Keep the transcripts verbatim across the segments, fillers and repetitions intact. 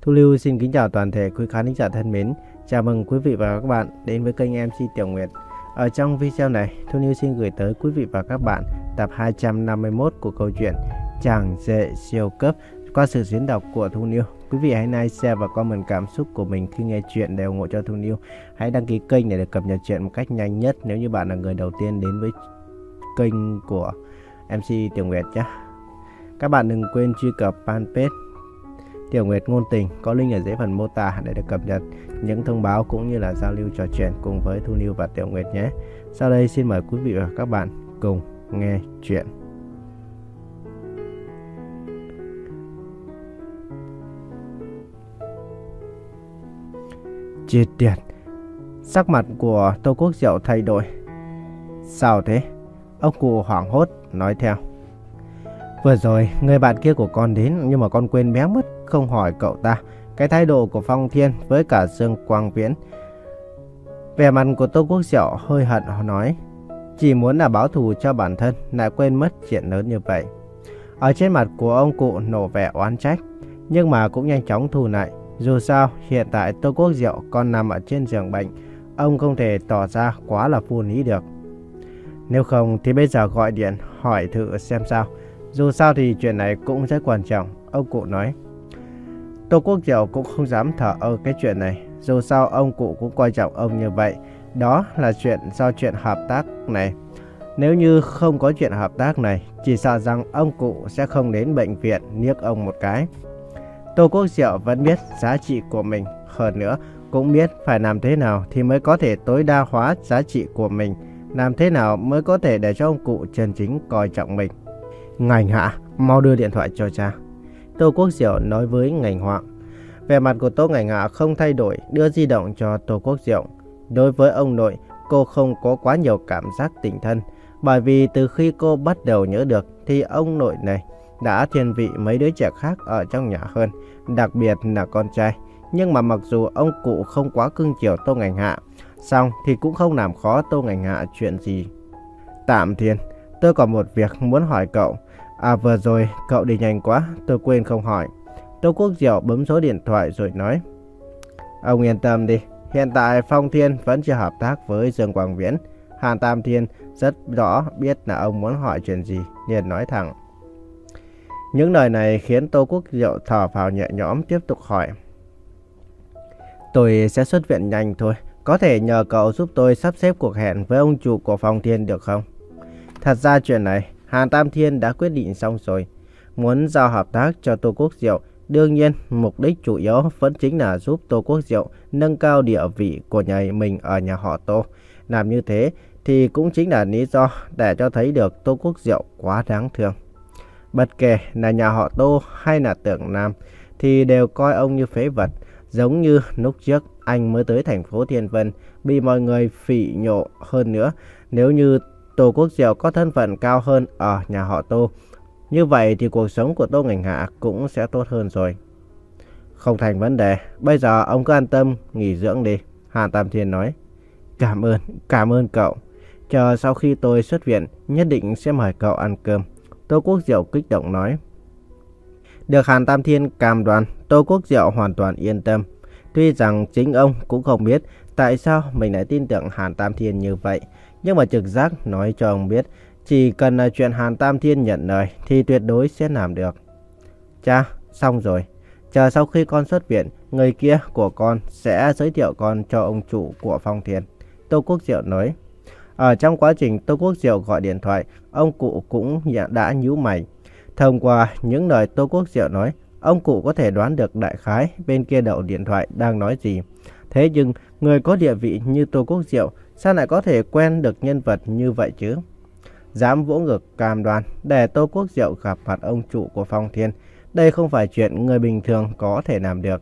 Thu Lưu xin kính chào toàn thể quý khán giả thân mến. Chào mừng quý vị và các bạn đến với kênh em xê Tiểu Nguyệt. Ở trong video này, Thu Lưu xin gửi tới quý vị và các bạn tập hai trăm năm mươi mốt của câu chuyện Chàng Rể Siêu Cấp qua sự diễn đọc của Thu Lưu. Quý vị hãy like, share và comment cảm xúc của mình khi nghe chuyện để ủng hộ cho Thu Lưu. Hãy đăng ký kênh để được cập nhật chuyện một cách nhanh nhất nếu như bạn là người đầu tiên đến với kênh của em xê Tiểu Nguyệt nhé. Các bạn đừng quên truy cập fanpage Tiểu Nguyệt Ngôn Tình có link ở dưới phần mô tả để được cập nhật những thông báo cũng như là giao lưu trò chuyện cùng với Thu Lưu và Tiểu Nguyệt nhé. Sau đây xin mời quý vị và các bạn cùng nghe chuyện. Chết tiệt! Sắc mặt của Tô Quốc Diệu thay đổi. Sao thế? Ông cụ hoảng hốt nói theo. Vừa rồi người bạn kia của con đến nhưng mà con quên bé mất không hỏi cậu ta cái thái độ của Phong Thiên với cả Dương Quang Viễn. Vẻ mặt của Tô Quốc Diệu hơi hận nói, chỉ muốn là báo thù cho bản thân lại quên mất chuyện lớn như vậy. Ở trên mặt của ông cụ nổ vẻ oán trách, nhưng mà cũng nhanh chóng thu lại. Dù sao hiện tại Tô Quốc Diệu còn nằm ở trên giường bệnh, ông không thể tỏ ra quá là phù lý được. Nếu không thì bây giờ gọi điện hỏi thử xem sao. Dù sao thì chuyện này cũng rất quan trọng, ông cụ nói. Tô Quốc Diệu cũng không dám thở ơ cái chuyện này. Dù sao ông cụ cũng coi trọng ông như vậy. Đó là chuyện do chuyện hợp tác này. Nếu như không có chuyện hợp tác này, chỉ sợ rằng ông cụ sẽ không đến bệnh viện niếc ông một cái. Tô Quốc Diệu vẫn biết giá trị của mình. Hơn nữa cũng biết phải làm thế nào thì mới có thể tối đa hóa giá trị của mình. Làm thế nào mới có thể để cho ông cụ chân chính coi trọng mình. Ngành Hạ, mau đưa điện thoại cho cha. Tô Quốc Diệu nói với Ngành Hoạng. Vẻ mặt của Tô Ngành Hạ không thay đổi, đưa di động cho Tô Quốc Diệu. Đối với ông nội, cô không có quá nhiều cảm giác tình thân. Bởi vì từ khi cô bắt đầu nhớ được thì ông nội này đã thiên vị mấy đứa trẻ khác ở trong nhà hơn, đặc biệt là con trai. Nhưng mà mặc dù ông cụ không quá cưng chiều Tô Ngành Hạ, xong thì cũng không làm khó Tô Ngành Hạ chuyện gì. Tạm Thiên, tôi còn một việc muốn hỏi cậu. À vừa rồi cậu đi nhanh quá, tôi quên không hỏi. Tô Quốc Diệu bấm số điện thoại rồi nói. Ông yên tâm đi, hiện tại Phong Thiên vẫn chưa hợp tác với Dương Quang Viễn. Hàn Tam Thiên rất rõ biết là ông muốn hỏi chuyện gì, liền nói thẳng. Những lời này khiến Tô Quốc Diệu thở phào nhẹ nhõm, tiếp tục hỏi. Tôi sẽ xuất viện nhanh thôi, có thể nhờ cậu giúp tôi sắp xếp cuộc hẹn với ông chủ của Phong Thiên được không? Thật ra chuyện này Hàn Tam Thiên đã quyết định xong rồi, muốn giao hợp tác cho Tô Quốc Diệu. Đương nhiên mục đích chủ yếu vẫn chính là giúp Tô Quốc Diệu nâng cao địa vị của nhà mình ở nhà họ Tô. Làm như thế thì cũng chính là lý do để cho thấy được Tô Quốc Diệu quá đáng thương. Bất kể là nhà họ Tô hay là Tưởng Nam thì đều coi ông như phế vật. Giống như lúc trước anh mới tới thành phố Thiên Vân bị mọi người phỉ nhổ. Hơn nữa, nếu như Tô Quốc Diệu có thân phận cao hơn ở nhà họ Tô, như vậy thì cuộc sống của Tô Ngành Hạ cũng sẽ tốt hơn rồi. Không thành vấn đề, bây giờ ông cứ an tâm nghỉ dưỡng đi, Hàn Tam Thiên nói. Cảm ơn, cảm ơn cậu. Chờ sau khi tôi xuất viện, nhất định sẽ mời cậu ăn cơm, Tô Quốc Diệu kích động nói. Được Hàn Tam Thiên cam đoan, Tô Quốc Diệu hoàn toàn yên tâm. Tuy rằng chính ông cũng không biết tại sao mình lại tin tưởng Hàn Tam Thiên như vậy, nhưng mà trực giác nói cho ông biết, chỉ cần là chuyện Hàn Tam Thiên nhận lời thì tuyệt đối sẽ làm được. Cha, xong rồi. Chờ sau khi con xuất viện, người kia của con sẽ giới thiệu con cho ông chủ của Phong Thiên, Tô Quốc Diệu nói. Ở trong quá trình Tô Quốc Diệu gọi điện thoại, ông cụ cũng đã nhíu mày. Thông qua những lời Tô Quốc Diệu nói, ông cụ có thể đoán được đại khái bên kia đầu điện thoại đang nói gì. Thế nhưng người có địa vị như Tô Quốc Diệu sao lại có thể quen được nhân vật như vậy chứ? Dám vỗ ngực cam đoan để Tô Quốc Diệu gặp mặt ông chủ của Phong Thiên, đây không phải chuyện người bình thường có thể làm được.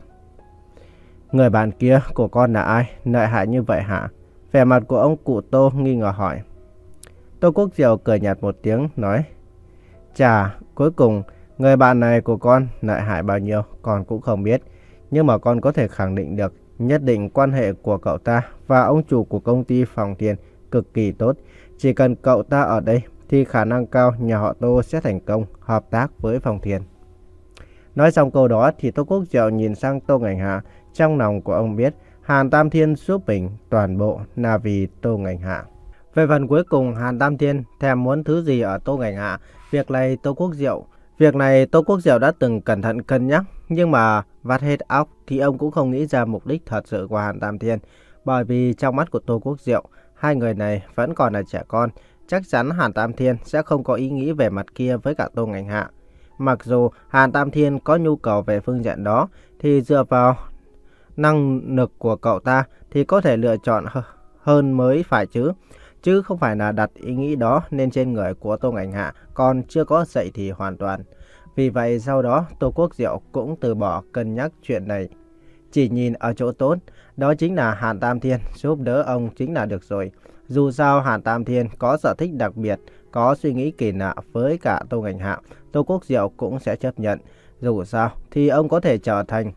Người bạn kia của con là ai? Lợi hại như vậy hả? Vẻ mặt của ông cụ Tô nghi ngờ hỏi. Tô Quốc Diệu cười nhạt một tiếng nói. Chà, cuối cùng người bạn này của con lợi hại bao nhiêu con cũng không biết. Nhưng mà con có thể khẳng định được nhất định quan hệ của cậu ta và ông chủ của công ty Phong Thiên cực kỳ tốt. Chỉ cần cậu ta ở đây thì khả năng cao nhà họ Tô sẽ thành công hợp tác với Phong Thiên. Nói xong câu đó thì Tô Quốc Diệu nhìn sang Tô Ngành Hạ. Trong lòng của ông biết Hàn Tam Thiên giúp mình toàn bộ là vì Tô Ngành Hạ. Về phần cuối cùng, Hàn Tam Thiên thèm muốn thứ gì ở Tô Ngành Hạ, việc này Tô Quốc Diệu Việc này Tô Quốc Diệu đã từng cẩn thận cân nhắc, nhưng mà vắt hết óc thì ông cũng không nghĩ ra mục đích thật sự của Hàn Tam Thiên. Bởi vì trong mắt của Tô Quốc Diệu, hai người này vẫn còn là trẻ con, chắc chắn Hàn Tam Thiên sẽ không có ý nghĩ về mặt kia với cả Tô Ngành Hạ. Mặc dù Hàn Tam Thiên có nhu cầu về phương diện đó, thì dựa vào năng lực của cậu ta thì có thể lựa chọn hơn mới phải chứ. Chứ không phải là đặt ý nghĩ đó lên trên người của Tô Ngành Hạ còn chưa có dậy thì hoàn toàn. Vì vậy sau đó Tô Quốc Diệu cũng từ bỏ cân nhắc chuyện này. Chỉ nhìn ở chỗ tốt, đó chính là Hàn Tam Thiên giúp đỡ ông chính là được rồi. Dù sao Hàn Tam Thiên có sở thích đặc biệt, có suy nghĩ kỳ lạ với cả Tô Ngành Hạ, Tô Quốc Diệu cũng sẽ chấp nhận. Dù sao thì ông có thể trở thành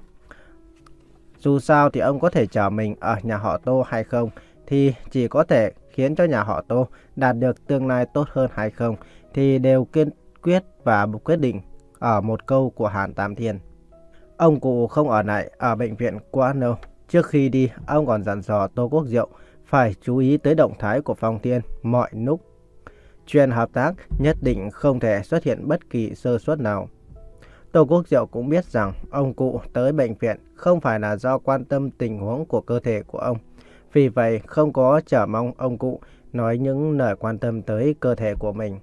Dù sao thì ông có thể trở mình ở nhà họ Tô hay không thì chỉ có thể khiến cho nhà họ Tô đạt được tương lai tốt hơn hay không thì đều kiên quyết và quyết định ở một câu của Hàn Tam Thiên. Ông cụ không ở lại ở bệnh viện quá lâu. Trước khi đi, ông còn dặn dò Tô Quốc Diệu phải chú ý tới động thái của Phong Thiên mọi lúc. Chuyện hợp tác nhất định không thể xuất hiện bất kỳ sơ suất nào. Tô Quốc Diệu cũng biết rằng ông cụ tới bệnh viện không phải là do quan tâm tình huống của cơ thể của ông. Vì vậy không có chờ mong ông cụ nói những lời quan tâm tới cơ thể của mình.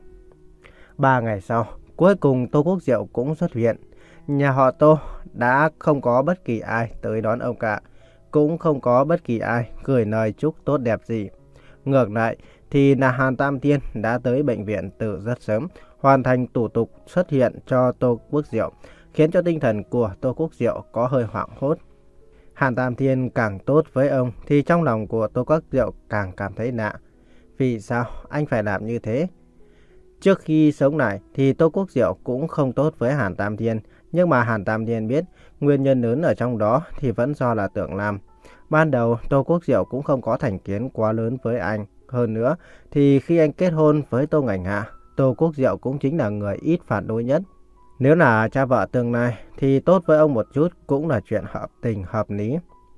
Ba ngày sau, cuối cùng Tô Quốc Diệu cũng xuất viện. Nhà họ Tô đã không có bất kỳ ai tới đón ông cả. Cũng không có bất kỳ ai gửi lời chúc tốt đẹp gì. Ngược lại thì là Hàn Tam Thiên đã tới bệnh viện từ rất sớm, hoàn thành thủ tục xuất hiện cho Tô Quốc Diệu, khiến cho tinh thần của Tô Quốc Diệu có hơi hoảng hốt. Hàn Tam Thiên càng tốt với ông thì trong lòng của Tô Quốc Diệu càng cảm thấy lạ. Vì sao anh phải làm như thế? Trước khi sống lại thì Tô Quốc Diệu cũng không tốt với Hàn Tam Thiên, nhưng mà Hàn Tam Thiên biết nguyên nhân lớn ở trong đó thì vẫn do là Tưởng Lam. Ban đầu Tô Quốc Diệu cũng không có thành kiến quá lớn với anh. Hơn nữa thì khi anh kết hôn với Tô Ngành Hạ, Tô Quốc Diệu cũng chính là người ít phản đối nhất. Nếu là cha vợ tương lai thì tốt với ông một chút cũng là chuyện hợp tình hợp lý.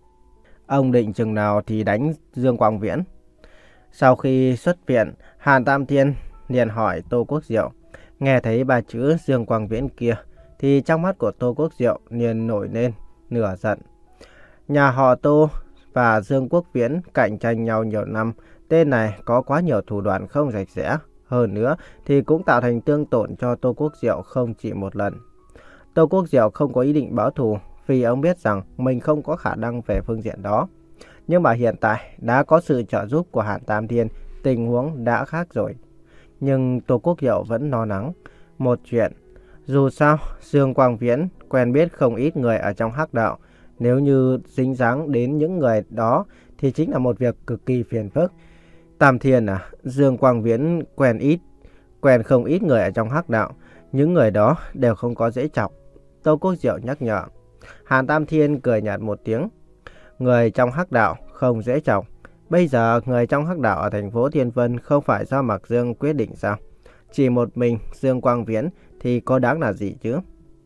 Ông định chừng nào thì đánh Dương Quang Viễn. Sau khi xuất viện, Hàn Tam Thiên liền hỏi Tô Quốc Diệu. Nghe thấy ba chữ Dương Quang Viễn kia thì trong mắt của Tô Quốc Diệu liền nổi lên nửa giận. Nhà họ Tô và Dương Quốc Viễn cạnh tranh nhau nhiều năm. Tên này có quá nhiều thủ đoạn không rạch rẽ. Hơn nữa thì cũng tạo thành tương tổn cho Tô Quốc Diệu không chỉ một lần. Tô Quốc Diệu không có ý định báo thù vì ông biết rằng mình không có khả năng về phương diện đó. Nhưng mà hiện tại đã có sự trợ giúp của Hàn Tam Thiên, tình huống đã khác rồi. Nhưng Tô Quốc Diệu vẫn lo lắng một chuyện. Dù sao, Dương Quang Viễn quen biết không ít người ở trong Hắc Đạo. Nếu như dính dáng đến những người đó thì chính là một việc cực kỳ phiền phức. Tam Thiên à, Dương Quang Viễn quen ít, quen không ít người ở trong Hắc Đạo. Những người đó đều không có dễ chọc. Tô Quốc Diệu nhắc nhở. Hàn Tam Thiên cười nhạt một tiếng. Người trong Hắc Đạo không dễ chọc. Bây giờ người trong Hắc Đạo ở thành phố Thiên Vân không phải do Mạc Dương quyết định sao? Chỉ một mình Dương Quang Viễn thì có đáng là gì chứ?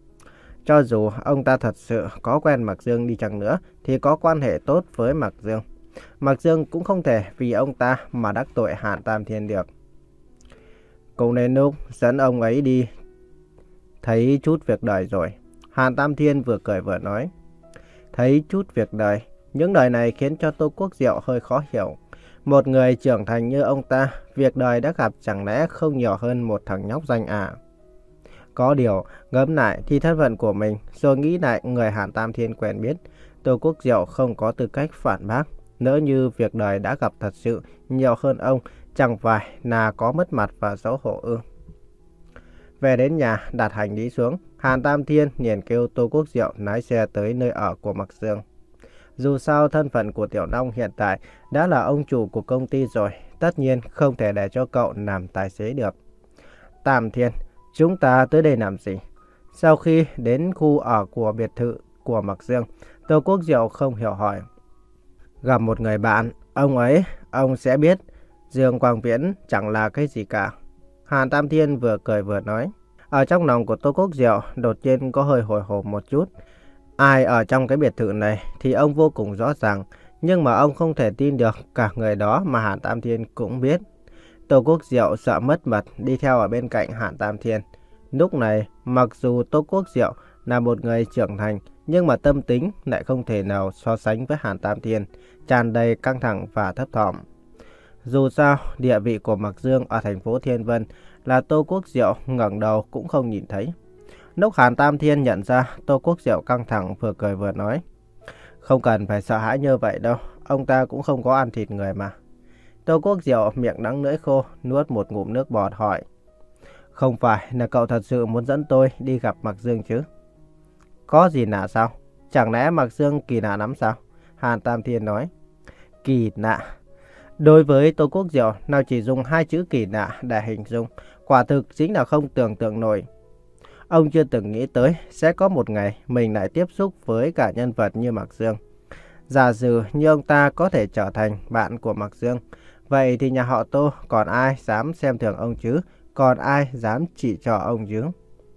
Cho dù ông ta thật sự có quen Mạc Dương đi chăng nữa thì có quan hệ tốt với Mạc Dương. Mạc Dương cũng không thể vì ông ta mà đắc tội Hàn Tam Thiên được. Cũng đến lúc dẫn ông ấy đi thấy chút việc đời rồi. Hàn Tam Thiên vừa cười vừa nói. Thấy chút việc đời. Những lời này khiến cho Tô Quốc Diệu hơi khó hiểu. Một người trưởng thành như ông ta, việc đời đã gặp chẳng lẽ không nhiều hơn một thằng nhóc danh à? Có điều, ngẫm lại thì thân phận của mình, rồi nghĩ lại người Hàn Tam Thiên quen biết, Tô Quốc Diệu không có tư cách phản bác. Nếu như việc đời đã gặp thật sự nhiều hơn ông, chẳng phải là có mất mặt và xấu hổ ư? Về đến nhà, đặt hành lý xuống, Hàn Tam Thiên liền kêu Tô Quốc Diệu lái xe tới nơi ở của Mạc Dương. Dù sao thân phận của Tiểu Long hiện tại đã là ông chủ của công ty rồi, tất nhiên không thể để cho cậu làm tài xế được. Tam Thiên, chúng ta tới đây làm gì? Sau khi đến khu ở của biệt thự của Mạc Dương, Tô Quốc Diệu không hiểu hỏi. Gặp một người bạn, ông ấy, ông sẽ biết Dương Quang Viễn chẳng là cái gì cả. Hàn Tam Thiên vừa cười vừa nói. Ở trong lòng của Tô Quốc Diệu đột nhiên có hơi hồi hộp một chút. Ai ở trong cái biệt thự này thì ông vô cùng rõ ràng, nhưng mà ông không thể tin được cả người đó mà Hàn Tam Thiên cũng biết. Tô Quốc Diệu sợ mất mật đi theo ở bên cạnh Hàn Tam Thiên. Lúc này, mặc dù Tô Quốc Diệu là một người trưởng thành, nhưng mà tâm tính lại không thể nào so sánh với Hàn Tam Thiên, tràn đầy căng thẳng và thấp thỏm. Dù sao, địa vị của Mạc Dương ở thành phố Thiên Vân là Tô Quốc Diệu ngẩng đầu cũng không nhìn thấy. Lúc Hàn Tam Thiên nhận ra Tô Quốc Diệu căng thẳng, vừa cười vừa nói: "Không cần phải sợ hãi như vậy đâu, ông ta cũng không có ăn thịt người mà." Tô Quốc Diệu miệng đắng lưỡi khô, nuốt một ngụm nước bọt hỏi: "Không phải là cậu thật sự muốn dẫn tôi đi gặp Mạc Dương chứ?" "Có gì lạ sao? Chẳng lẽ Mạc Dương kỳ lạ lắm sao?" Hàn Tam Thiên nói. Kỳ lạ. Đối với Tô Quốc Diệu, nào chỉ dùng hai chữ kỳ lạ để hình dung, quả thực chính là không tưởng tượng nổi. Ông chưa từng nghĩ tới sẽ có một ngày mình lại tiếp xúc với cả nhân vật như Mạc Dương. Giả sử như ông ta có thể trở thành bạn của Mạc Dương, vậy thì nhà họ Tô còn ai dám xem thường ông chứ, còn ai dám chỉ trỏ ông chứ?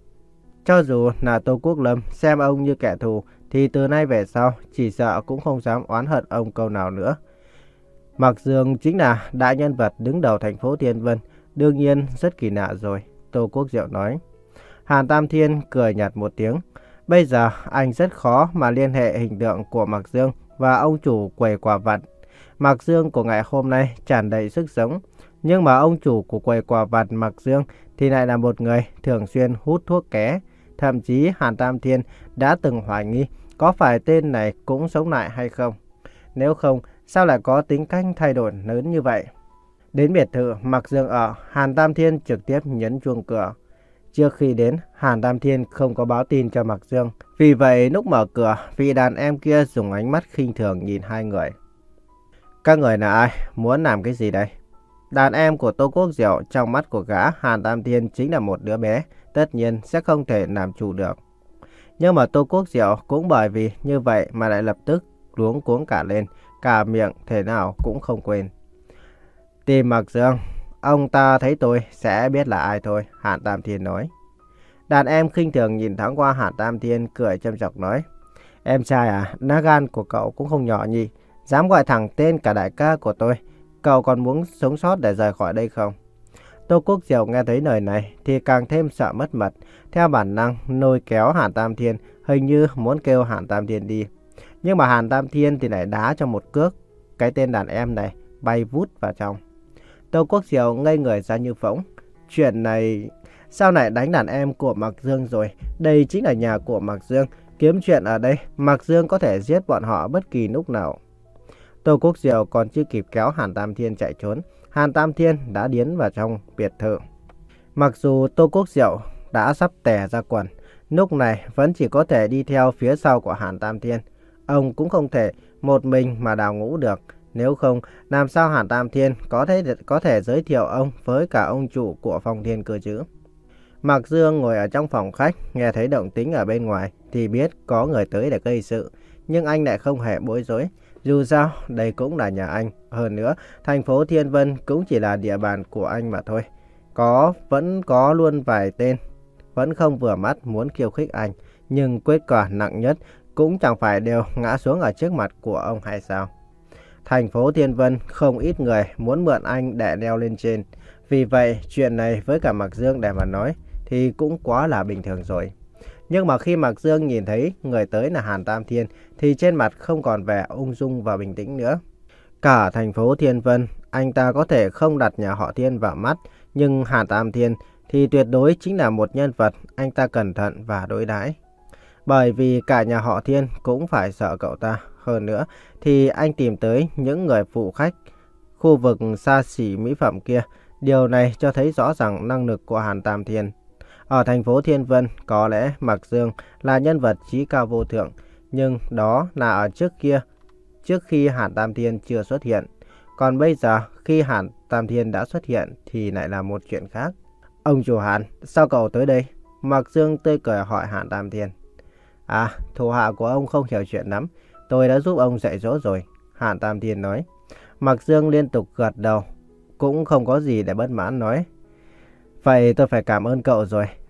Cho dù là Tô Quốc Lâm xem ông như kẻ thù, thì từ nay về sau chỉ sợ cũng không dám oán hận ông câu nào nữa. Mạc Dương chính là đại nhân vật đứng đầu thành phố Thiên Vân, đương nhiên rất kỳ lạ rồi, Tô Quốc Diệu nói. Hàn Tam Thiên cười nhạt một tiếng. Bây giờ anh rất khó mà liên hệ hình tượng của Mạc Dương và ông chủ quầy quà vặt. Mạc Dương của ngày hôm nay tràn đầy sức sống, nhưng mà ông chủ của quầy quà vặt Mạc Dương thì lại là một người thường xuyên hút thuốc ké. Thậm chí Hàn Tam Thiên đã từng hoài nghi có phải tên này cũng sống lại hay không. Nếu không, sao lại có tính cách thay đổi lớn như vậy? Đến biệt thự Mạc Dương ở, Hàn Tam Thiên trực tiếp nhấn chuông cửa. Trước khi đến, Hàn Tam Thiên không có báo tin cho Mạc Dương. Vì vậy, lúc mở cửa, vị đàn em kia dùng ánh mắt khinh thường nhìn hai người. Các người là ai? Muốn làm cái gì đây? Đàn em của Tô Quốc Diệu trong mắt của gã Hàn Tam Thiên chính là một đứa bé, tất nhiên sẽ không thể làm chủ được. Nhưng mà Tô Quốc Diệu cũng bởi vì như vậy mà lại lập tức luống cuống cả lên, cả miệng thế nào cũng không quên. Tìm Mạc Dương, ông ta thấy tôi sẽ biết là ai thôi, Hàn Tam Thiên nói. Đàn em khinh thường nhìn thoáng qua Hàn Tam Thiên, cười châm chọc nói: Em trai à, lá gan của cậu cũng không nhỏ nhỉ, dám gọi thẳng tên cả đại ca của tôi. Cậu còn muốn sống sót để rời khỏi đây không? Tô Quốc Diệu nghe thấy lời này thì càng thêm sợ mất mật, theo bản năng lôi kéo Hàn Tam Thiên, hình như muốn kêu Hàn Tam Thiên đi. Nhưng mà Hàn Tam Thiên thì lại đá cho một cước, cái tên đàn em này bay vút vào trong. Tô Quốc Diệu ngây người ra như phỗng. Chuyện này sao lại đánh đàn em của Mạc Dương rồi? Đây chính là nhà của Mạc Dương, kiếm chuyện ở đây, Mạc Dương có thể giết bọn họ bất kỳ lúc nào. Tô Quốc Diệu còn chưa kịp kéo Hàn Tam Thiên chạy trốn, Hàn Tam Thiên đã tiến vào trong biệt thự. Mặc dù Tô Quốc Diệu đã sắp tè ra quần, lúc này vẫn chỉ có thể đi theo phía sau của Hàn Tam Thiên. Ông cũng không thể một mình mà đào ngũ được, nếu không làm sao Hàn Tam Thiên có thể có thể giới thiệu ông với cả ông chủ của Phong Thiên cơ chứ? Mạc Dương ngồi ở trong phòng khách, nghe thấy động tĩnh ở bên ngoài thì biết có người tới để gây sự, nhưng anh lại không hề bối rối. Dù sao, đây cũng là nhà anh. Hơn nữa, thành phố Thiên Vân cũng chỉ là địa bàn của anh mà thôi. Có, vẫn có luôn vài tên vẫn không vừa mắt muốn khiêu khích anh, nhưng kết quả nặng nhất cũng chẳng phải đều ngã xuống ở trước mặt của ông hay sao? Thành phố Thiên Vân không ít người muốn mượn anh để leo lên trên. Vì vậy, chuyện này với cả Mạc Dương để mà nói thì cũng quá là bình thường rồi. Nhưng mà khi Mạc Dương nhìn thấy người tới là Hàn Tam Thiên thì trên mặt không còn vẻ ung dung và bình tĩnh nữa. Cả thành phố Thiên Vân, anh ta có thể không đặt nhà họ Thiên vào mắt, nhưng Hàn Tam Thiên thì tuyệt đối chính là một nhân vật anh ta cẩn thận và đối đãi. Bởi vì cả nhà họ Thiên cũng phải sợ cậu ta. Hơn nữa thì anh tìm tới những người phụ khách khu vực xa xỉ mỹ phẩm kia. Điều này cho thấy rõ ràng năng lực của Hàn Tam Thiên. Ở thành phố Thiên Vân, có lẽ Mạc Dương là nhân vật chí cao vô thượng, nhưng đó là ở trước kia, trước khi Hàn Tam Thiên chưa xuất hiện. Còn bây giờ, khi Hàn Tam Thiên đã xuất hiện thì lại là một chuyện khác. Ông chủ Hàn, sao cậu tới đây? Mạc Dương tươi cười hỏi Hàn Tam Thiên. À, thủ hạ của ông không hiểu chuyện lắm, tôi đã giúp ông dạy dỗ rồi, Hàn Tam Thiên nói. Mạc Dương liên tục gật đầu, cũng không có gì để bất mãn nói. Vậy tôi phải cảm ơn cậu rồi,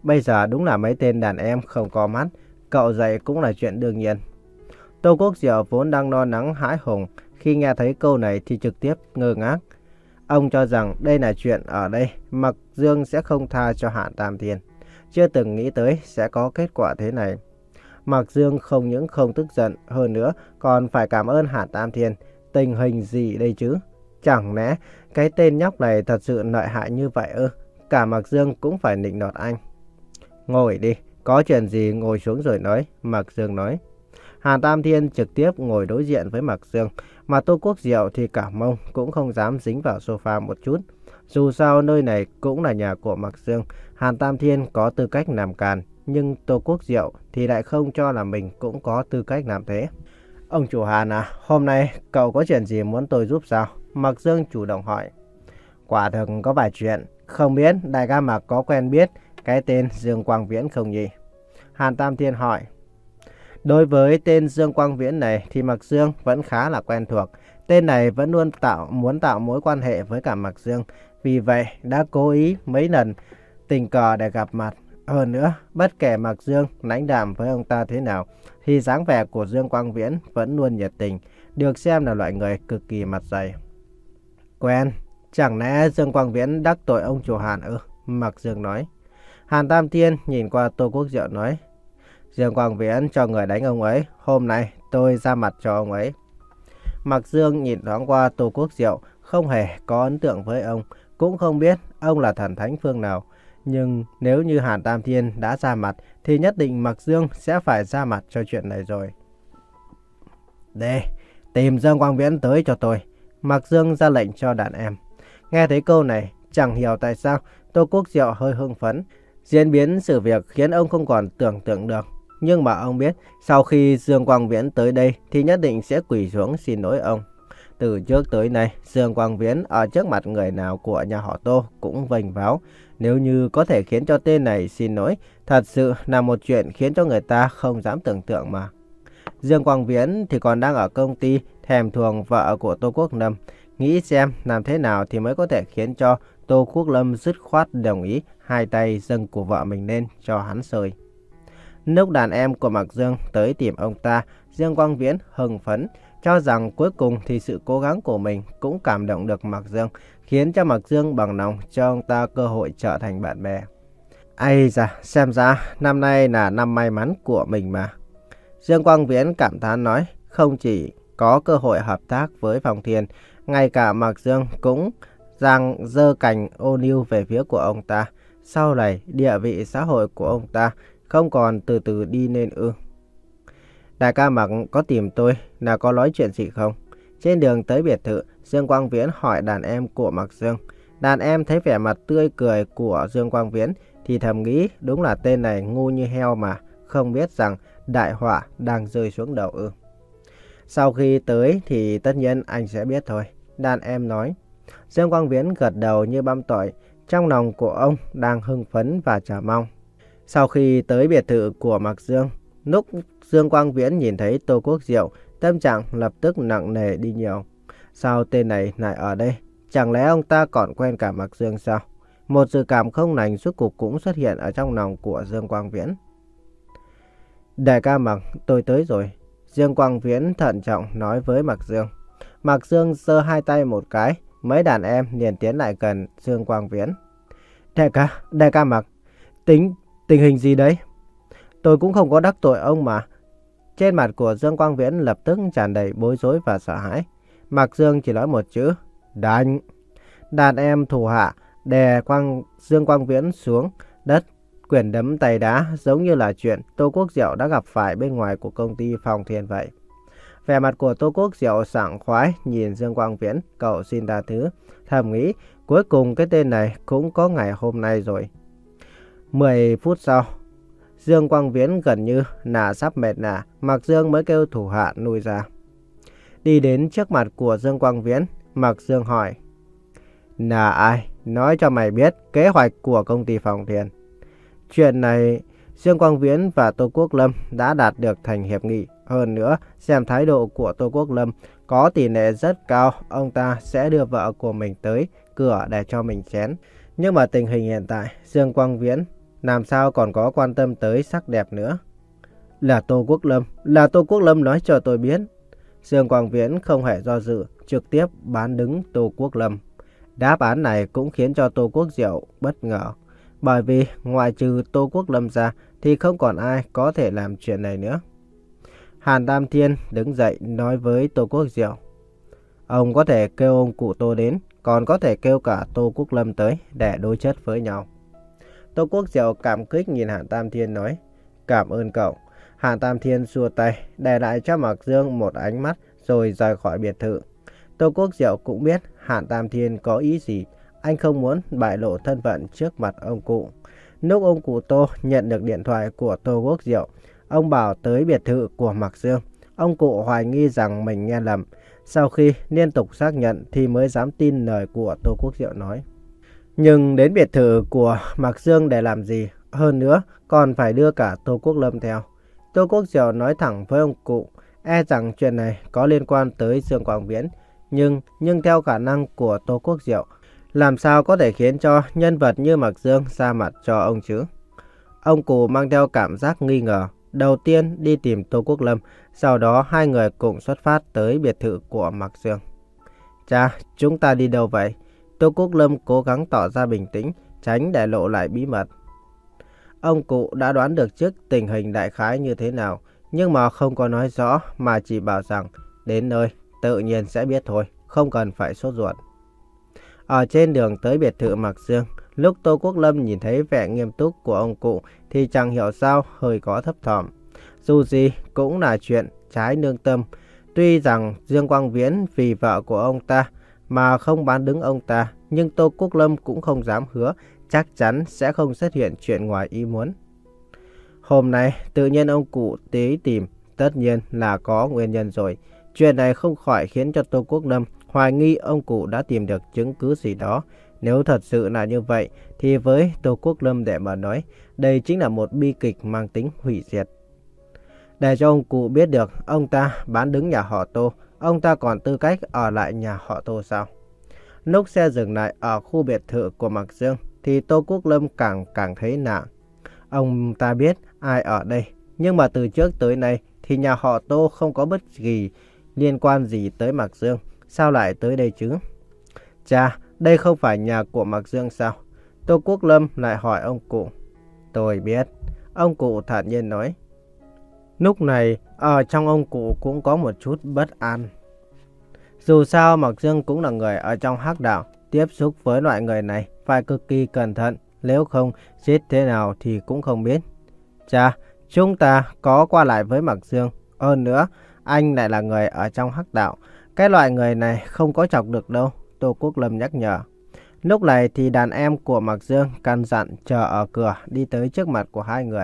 bây giờ đúng là mấy tên đàn em không có mắt, cậu dậy cũng là chuyện đương nhiên. Tô Quốc Diệu vốn đang lo lắng hãi hùng, khi nghe thấy câu này thì trực tiếp ngơ ngác. Ông cho rằng đây là chuyện ở đây, Mạc Dương sẽ không tha cho Hàn Tam Thiên. Chưa từng nghĩ tới sẽ có kết quả thế này. Mạc Dương không những không tức giận, hơn nữa còn phải cảm ơn Hàn Tam Thiên. Tình hình gì đây chứ? Chẳng lẽ cái tên nhóc này thật sự lợi hại như vậy ư? Cả Mạc Dương cũng phải nịnh nọt anh. Ngồi đi, có chuyện gì ngồi xuống rồi nói, Mạc Dương nói. Hàn Tam Thiên trực tiếp ngồi đối diện với Mạc Dương, mà Tô Quốc Diệu thì cả mông cũng không dám dính vào sofa một chút. Dù sao nơi này cũng là nhà của Mạc Dương, Hàn Tam Thiên có tư cách làm càn, nhưng Tô Quốc Diệu thì lại không cho là mình cũng có tư cách làm thế. Ông chủ Hàn à, hôm nay cậu có chuyện gì muốn tôi giúp sao? Mạc Dương chủ động hỏi. Quả thực có vài chuyện, không biết đại ca Mạc có quen biết cái tên Dương Quang Viễn không nhỉ? Hàn Tam Thiên hỏi. Đối với tên Dương Quang Viễn này thì Mạc Dương vẫn khá là quen thuộc. Tên này vẫn luôn tạo muốn tạo mối quan hệ với cả Mạc Dương, vì vậy đã cố ý mấy lần tình cờ để gặp mặt. Hơn nữa, bất kể Mạc Dương lãnh đạm với ông ta thế nào, thì dáng vẻ của Dương Quang Viễn vẫn luôn nhiệt tình, được xem là loại người cực kỳ mặt dày. Quen, chẳng lẽ Dương Quang Viễn đắc tội ông chủ Hàn ư? Mạc Dương nói. Hàn Tam Thiên nhìn qua Tô Quốc Diệu nói. Dương Quang Viễn cho người đánh ông ấy, hôm nay tôi ra mặt cho ông ấy. Mạc Dương nhìn thoáng qua Tô Quốc Diệu, không hề có ấn tượng với ông, cũng không biết ông là thần thánh phương nào. Nhưng nếu như Hàn Tam Thiên đã ra mặt, thì nhất định Mạc Dương sẽ phải ra mặt cho chuyện này rồi. Đây, tìm Dương Quang Viễn tới cho tôi. Mạc Dương ra lệnh cho đàn em. Nghe thấy câu này, chẳng hiểu tại sao Tô Quốc Diệu hơi hưng phấn. Diễn biến sự việc khiến ông không còn tưởng tượng được. Nhưng mà ông biết, sau khi Dương Quang Viễn tới đây thì nhất định sẽ quỳ xuống xin lỗi ông. Từ trước tới nay, Dương Quang Viễn ở trước mặt người nào của nhà họ Tô cũng vênh váo. Nếu như có thể khiến cho tên này xin lỗi, thật sự là một chuyện khiến cho người ta không dám tưởng tượng mà. Dương Quang Viễn thì còn đang ở công ty thèm thuồng vợ của Tô Quốc Lâm. Nghĩ xem làm thế nào thì mới có thể khiến cho Tô Quốc Lâm dứt khoát đồng ý hai tay dâng của vợ mình lên cho hắn sơi. Lúc đàn em của Mạc Dương tới tìm ông ta, Dương Quang Viễn hưng phấn, cho rằng cuối cùng thì sự cố gắng của mình cũng cảm động được Mạc Dương, khiến cho Mạc Dương bằng lòng cho ông ta cơ hội trở thành bạn bè. Ây da, xem ra năm nay là năm may mắn của mình mà. Dương Quang Viễn cảm thán nói, không chỉ có cơ hội hợp tác với Phong Thiên, ngay cả Mạc Dương cũng giang giơ cành ô liu về phía của ông ta. Sau này, địa vị xã hội của ông ta không còn từ từ đi lên ư? Đại ca Mạc có tìm tôi là có nói chuyện gì không? Trên đường tới biệt thự, Dương Quang Viễn hỏi đàn em của Mạc Dương. Đàn em thấy vẻ mặt tươi cười của Dương Quang Viễn thì thầm nghĩ đúng là tên này ngu như heo mà, không biết rằng đại họa đang rơi xuống đầu ư. Sau khi tới thì tất nhiên anh sẽ biết thôi, đàn em nói. Dương Quang Viễn gật đầu như băm tỏi, trong lòng của ông đang hưng phấn và chờ mong. Sau khi tới biệt thự của Mạc Dương, lúc Dương Quang Viễn nhìn thấy Tô Quốc Diệu, tâm trạng lập tức nặng nề đi nhiều. Sao tên này lại ở đây? Chẳng lẽ ông ta còn quen cả Mạc Dương sao? Một dự cảm không lành rốt cuộc cũng xuất hiện ở trong lòng của Dương Quang Viễn. Đại ca Mạc, tôi tới rồi. Dương Quang Viễn thận trọng nói với Mạc Dương. Mạc Dương giơ hai tay một cái, mấy đàn em liền tiến lại gần Dương Quang Viễn. Đại ca, đại ca Mạc, tính tình hình gì đấy? Tôi cũng không có đắc tội ông mà. Trên mặt của Dương Quang Viễn lập tức tràn đầy bối rối và sợ hãi. Mạc Dương chỉ nói một chữ, đánh. Đàn em thủ hạ đè quang Dương Quang Viễn xuống đất, quyền đấm tay đá giống như là chuyện Tô Quốc Diệu đã gặp phải bên ngoài của công ty Phong Thiên vậy. Vẻ mặt của Tô Quốc Diệu sảng khoái nhìn Dương Quang Viễn cầu xin tha thứ, thầm nghĩ cuối cùng cái tên này cũng có ngày hôm nay rồi. Mười phút sau, Dương Quang Viễn gần như là sắp mệt lả, Mạc Dương mới kêu thủ hạ nuôi ra. Đi đến trước mặt của Dương Quang Viễn, Mạc Dương hỏi, là ai nói cho mày biết kế hoạch của công ty Phong Thiên? Chuyện này, Dương Quang Viễn và Tô Quốc Lâm đã đạt được thành hiệp nghị. Hơn nữa, xem thái độ của Tô Quốc Lâm có tỷ lệ rất cao, ông ta sẽ đưa vợ của mình tới cửa để cho mình chén. Nhưng mà tình hình hiện tại, Dương Quang Viễn làm sao còn có quan tâm tới sắc đẹp nữa. Là Tô Quốc Lâm, là Tô Quốc Lâm nói cho tôi biết. Dương Quang Viễn không hề do dự, trực tiếp bán đứng Tô Quốc Lâm. Đáp án này cũng khiến cho Tô Quốc Diệu bất ngờ. Bởi vì ngoại trừ Tô Quốc Lâm ra thì không còn ai có thể làm chuyện này nữa. Hàn Tam Thiên đứng dậy nói với Tô Quốc Diệu. Ông có thể kêu ông cụ Tô đến, còn có thể kêu cả Tô Quốc Lâm tới để đối chất với nhau. Tô Quốc Diệu cảm kích nhìn Hàn Tam Thiên nói. Cảm ơn cậu. Hàn Tam Thiên xua tay, để lại cho Mạc Dương một ánh mắt rồi rời khỏi biệt thự. Tô Quốc Diệu cũng biết Hàn Tam Thiên có ý gì. Anh không muốn bại lộ thân phận trước mặt ông cụ. Lúc ông cụ Tô nhận được điện thoại của Tô Quốc Diệu, ông bảo tới biệt thự của Mạc Dương. Ông cụ hoài nghi rằng mình nghe lầm. Sau khi liên tục xác nhận thì mới dám tin lời của Tô Quốc Diệu nói. Nhưng đến biệt thự của Mạc Dương để làm gì? Hơn nữa còn phải đưa cả Tô Quốc Lâm theo. Tô Quốc Diệu nói thẳng với ông cụ, e rằng chuyện này có liên quan tới Dương Quang Viễn. Nhưng, nhưng theo khả năng của Tô Quốc Diệu, làm sao có thể khiến cho nhân vật như Mạc Dương ra mặt cho ông chứ? Ông cụ mang theo cảm giác nghi ngờ. Đầu tiên đi tìm Tô Quốc Lâm, sau đó hai người cùng xuất phát tới biệt thự của Mạc Dương. Cha, chúng ta đi đâu vậy? Tô Quốc Lâm cố gắng tỏ ra bình tĩnh, tránh để lộ lại bí mật. Ông cụ đã đoán được trước tình hình đại khái như thế nào, nhưng mà không có nói rõ mà chỉ bảo rằng đến nơi tự nhiên sẽ biết thôi, không cần phải sốt ruột. Ở trên đường tới biệt thự Mạc Dương, lúc Tô Quốc Lâm nhìn thấy vẻ nghiêm túc của ông cụ thì chẳng hiểu sao hơi có thấp thỏm. Dù gì cũng là chuyện trái lương tâm. Tuy rằng Dương Quang Viễn vì vợ của ông ta mà không bán đứng ông ta, nhưng Tô Quốc Lâm cũng không dám hứa chắc chắn sẽ không xuất hiện chuyện ngoài ý muốn. Hôm nay tự nhiên ông cụ tới tìm, tất nhiên là có nguyên nhân rồi. Chuyện này không khỏi khiến cho Tô Quốc Lâm hoài nghi ông cụ đã tìm được chứng cứ gì đó. Nếu thật sự là như vậy thì với Tô Quốc Lâm để mà nói, đây chính là một bi kịch mang tính hủy diệt. Để cho ông cụ biết được ông ta bán đứng nhà họ Tô, ông ta còn tư cách ở lại nhà họ Tô sao? Lúc xe dừng lại ở khu biệt thự của Mạc Dương thì Tô Quốc Lâm càng càng thấy nặng. Ông ta biết ai ở đây, nhưng mà từ trước tới nay thì nhà họ Tô không có bất kỳ liên quan gì tới Mạc Dương. Sao lại tới đây chứ? Cha, đây không phải nhà của Mạc Dương sao? Tô Quốc Lâm lại hỏi ông cụ. Tôi biết. Ông cụ thản nhiên nói. Lúc này, ở trong ông cụ cũng có một chút bất an. Dù sao Mạc Dương cũng là người ở trong hắc đạo. Tiếp xúc với loại người này phải cực kỳ cẩn thận. Nếu không, chết thế nào thì cũng không biết. Cha, chúng ta có qua lại với Mạc Dương. Hơn nữa, anh lại là người ở trong hắc đạo. Cái loại người này không có chọc được đâu. Tô Quốc Lâm nhắc nhở. Lúc này thì đàn em của Mạc Dương căn dặn chờ ở cửa đi tới trước mặt của hai người.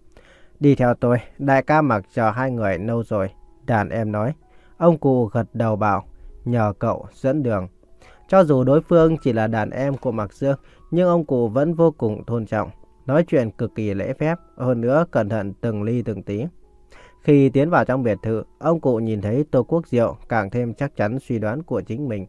Đi theo tôi, đại ca Mạc chờ hai người lâu rồi. Đàn em nói. Ông cụ gật đầu bảo, nhờ cậu dẫn đường. Cho dù đối phương chỉ là đàn em của Mạc Dương, nhưng ông cụ vẫn vô cùng tôn trọng. Nói chuyện cực kỳ lễ phép, hơn nữa cẩn thận từng ly từng tí. Khi tiến vào trong biệt thự, ông cụ nhìn thấy Tô Quốc Diệu càng thêm chắc chắn suy đoán của chính mình.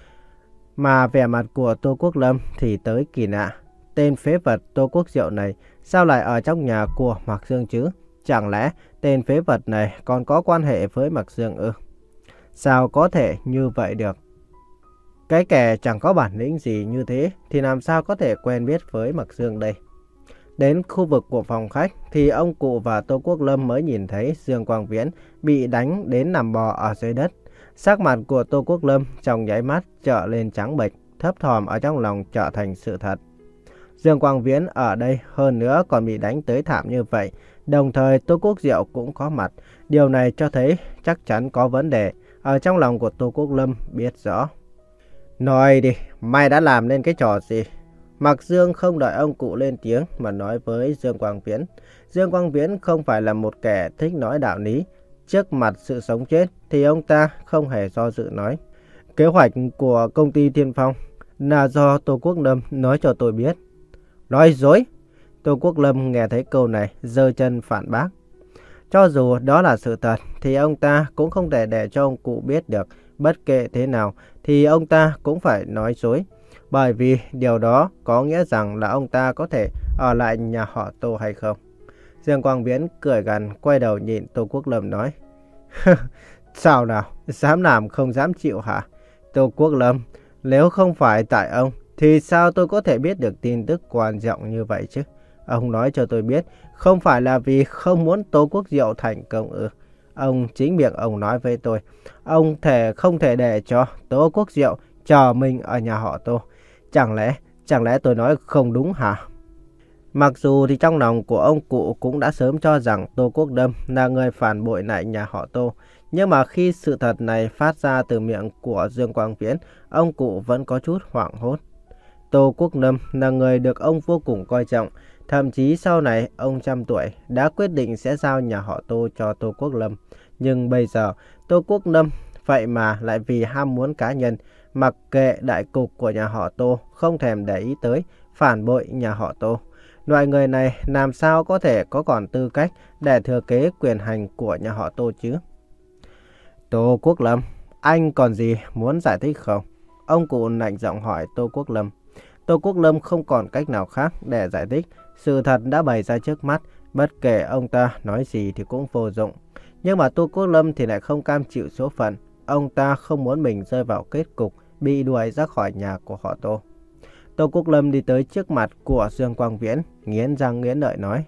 Mà vẻ mặt của Tô Quốc Lâm thì tới kỳ lạ. Tên phế vật Tô Quốc Diệu này sao lại ở trong nhà của Mạc Dương chứ? Chẳng lẽ tên phế vật này còn có quan hệ với Mạc Dương ư? Sao có thể như vậy được? Cái kẻ chẳng có bản lĩnh gì như thế thì làm sao có thể quen biết với Mạc Dương đây? Đến khu vực của phòng khách thì ông cụ và Tô Quốc Lâm mới nhìn thấy Dương Quang Viễn bị đánh đến nằm bò ở dưới đất. Sắc mặt của Tô Quốc Lâm trong nháy mắt trở lên trắng bệch, thấp thỏm ở trong lòng trở thành sự thật. Dương Quang Viễn ở đây hơn nữa còn bị đánh tới thảm như vậy. Đồng thời Tô Quốc Diệu cũng có mặt. Điều này cho thấy chắc chắn có vấn đề. Ở trong lòng của Tô Quốc Lâm biết rõ. Nói đi, mày đã làm nên cái trò gì? Mạc Dương không đợi ông cụ lên tiếng mà nói với Dương Quang Viễn. Dương Quang Viễn không phải là một kẻ thích nói đạo lý. Trước mặt sự sống chết thì ông ta không hề do dự nói. Kế hoạch của công ty Thiên Phong là do Tô Quốc Lâm nói cho tôi biết. Nói dối! Tô Quốc Lâm nghe thấy câu này giơ chân phản bác. Cho dù đó là sự thật thì ông ta cũng không thể để cho ông cụ biết được. Bất kể thế nào thì ông ta cũng phải nói dối. Bởi vì điều đó có nghĩa rằng là ông ta có thể ở lại nhà họ Tô hay không? Dương Quang Viễn cười gằn, quay đầu nhìn Tô Quốc Lâm nói. Sao nào, dám làm không dám chịu hả? Tô Quốc Lâm, nếu không phải tại ông, thì sao tôi có thể biết được tin tức quan trọng như vậy chứ? Ông nói cho tôi biết, không phải là vì không muốn Tô Quốc Diệu thành công ư? Ông chính miệng ông nói với tôi, ông thể không thể để cho Tô Quốc Diệu chờ mình ở nhà họ Tô. Chẳng lẽ, chẳng lẽ tôi nói không đúng hả? Mặc dù thì trong lòng của ông cụ cũng đã sớm cho rằng Tô Quốc Lâm là người phản bội lại nhà họ Tô. Nhưng mà khi sự thật này phát ra từ miệng của Dương Quang Viễn, ông cụ vẫn có chút hoảng hốt. Tô Quốc Lâm là người được ông vô cùng coi trọng. Thậm chí sau này ông trăm tuổi đã quyết định sẽ giao nhà họ Tô cho Tô Quốc Lâm. Nhưng bây giờ Tô Quốc Lâm vậy mà lại vì ham muốn cá nhân, mặc kệ đại cục của nhà họ Tô, không thèm để ý tới, phản bội nhà họ Tô. Loại người này làm sao có thể có còn tư cách để thừa kế quyền hành của nhà họ Tô chứ? Tô Quốc Lâm, anh còn gì muốn giải thích không? Ông cụ lạnh giọng hỏi Tô Quốc Lâm. Tô Quốc Lâm không còn cách nào khác để giải thích. Sự thật đã bày ra trước mắt, bất kể ông ta nói gì thì cũng vô dụng. Nhưng mà Tô Quốc Lâm thì lại không cam chịu số phận. Ông ta không muốn mình rơi vào kết cục bị đuổi ra khỏi nhà của họ Tô. Tô Quốc Lâm đi tới trước mặt của Dương Quang Viễn, nghiến răng nghiến lợi nói.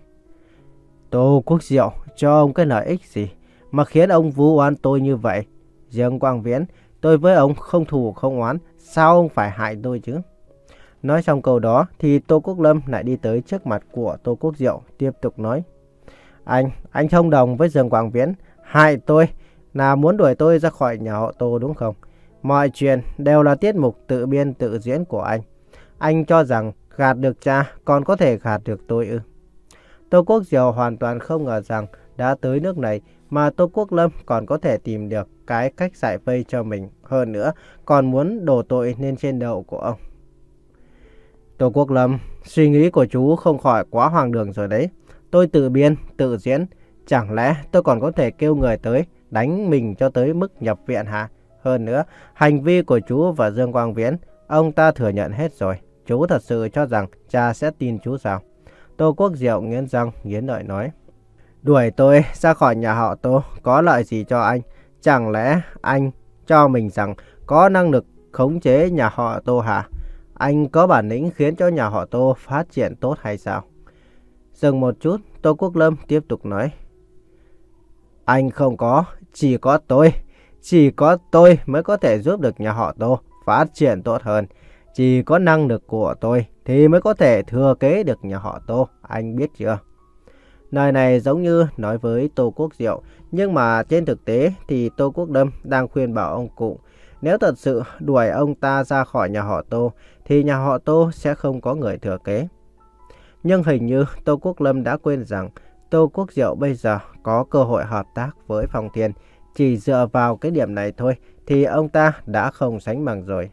Tô Quốc Diệu cho ông cái lợi ích gì mà khiến ông vu oan tôi như vậy? Dương Quang Viễn, tôi với ông không thù không oán, sao ông phải hại tôi chứ? Nói xong câu đó thì Tô Quốc Lâm lại đi tới trước mặt của Tô Quốc Diệu, tiếp tục nói. Anh, anh thông đồng với Dương Quang Viễn, hại tôi là muốn đuổi tôi ra khỏi nhà họ Tô đúng không? Mọi chuyện đều là tiết mục tự biên tự diễn của anh. Anh cho rằng gạt được cha còn có thể gạt được tôi ư? Tô Quốc Diệu hoàn toàn không ngờ rằng đã tới nước này mà Tô Quốc Lâm còn có thể tìm được cái cách giải vây cho mình. Hơn nữa còn muốn đổ tội lên trên đầu của ông. Tô Quốc Lâm, suy nghĩ của chú không khỏi quá hoang đường rồi đấy. Tôi tự biên, tự diễn. Chẳng lẽ tôi còn có thể kêu người tới đánh mình cho tới mức nhập viện hả? Hơn nữa, hành vi của chú và Dương Quang Viễn, ông ta thừa nhận hết rồi. Chú thật sự cho rằng cha sẽ tin chú sao? Tô Quốc Diệu nghiến răng, nghiến lợi nói. Đuổi tôi ra khỏi nhà họ Tô có lợi gì cho anh? Chẳng lẽ anh cho mình rằng có năng lực khống chế nhà họ Tô hả? Anh có bản lĩnh khiến cho nhà họ Tô phát triển tốt hay sao? Dừng một chút, Tô Quốc Lâm tiếp tục nói. Anh không có, chỉ có tôi. Chỉ có tôi mới có thể giúp được nhà họ Tô phát triển tốt hơn. Chỉ có năng lực của tôi thì mới có thể thừa kế được nhà họ Tô, anh biết chưa? Lời này giống như nói với Tô Quốc Diệu, nhưng mà trên thực tế thì Tô Quốc Lâm đang khuyên bảo ông cụ. Nếu thật sự đuổi ông ta ra khỏi nhà họ Tô, thì nhà họ Tô sẽ không có người thừa kế. Nhưng hình như Tô Quốc Lâm đã quên rằng Tô Quốc Diệu bây giờ có cơ hội hợp tác với Phong Thiên. Chỉ dựa vào cái điểm này thôi thì ông ta đã không sánh bằng rồi.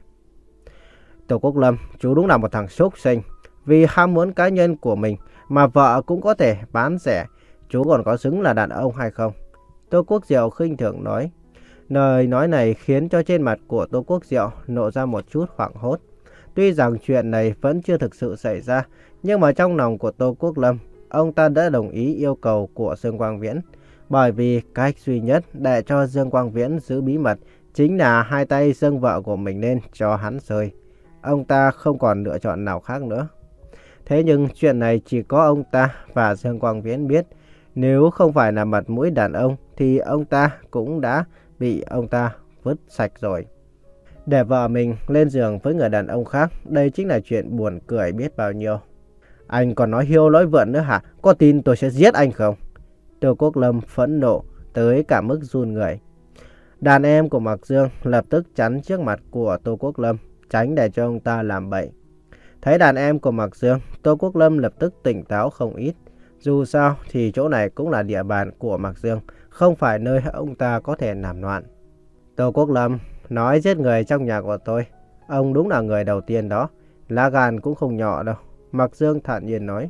Tô Quốc Lâm, chú đúng là một thằng súc sinh. Vì ham muốn cá nhân của mình mà vợ cũng có thể bán rẻ. Chú còn có xứng là đàn ông hay không? Tô Quốc Diệu khinh thường nói. Lời nói này khiến cho trên mặt của Tô Quốc Diệu lộ ra một chút hoảng hốt. Tuy rằng chuyện này vẫn chưa thực sự xảy ra, nhưng mà trong lòng của Tô Quốc Lâm, ông ta đã đồng ý yêu cầu của Dương Quang Viễn. Bởi vì cách duy nhất để cho Dương Quang Viễn giữ bí mật chính là hai tay dâng vợ của mình lên cho hắn rơi. Ông ta không còn lựa chọn nào khác nữa. Thế nhưng chuyện này chỉ có ông ta và Dương Quang Viễn biết. Nếu không phải là mặt mũi đàn ông thì ông ta cũng đã bị ông ta vứt sạch rồi. Để vợ mình lên giường với người đàn ông khác, đây chính là chuyện buồn cười biết bao nhiêu. Anh còn nói hiêu nói vượn nữa hả? Có tin tôi sẽ giết anh không? Tô Quốc Lâm phẫn nộ tới cả mức run người. Đàn em của Mạc Dương lập tức chắn trước mặt của Tô Quốc Lâm, tránh để cho ông ta làm bậy. Thấy đàn em của Mạc Dương, Tô Quốc Lâm lập tức tỉnh táo không ít. Dù sao thì chỗ này cũng là địa bàn của Mạc Dương, không phải nơi ông ta có thể làm loạn. Tô Quốc Lâm nói giết người trong nhà của tôi. Ông đúng là người đầu tiên đó. Lá gan cũng không nhỏ đâu. Mạc Dương thản nhiên nói.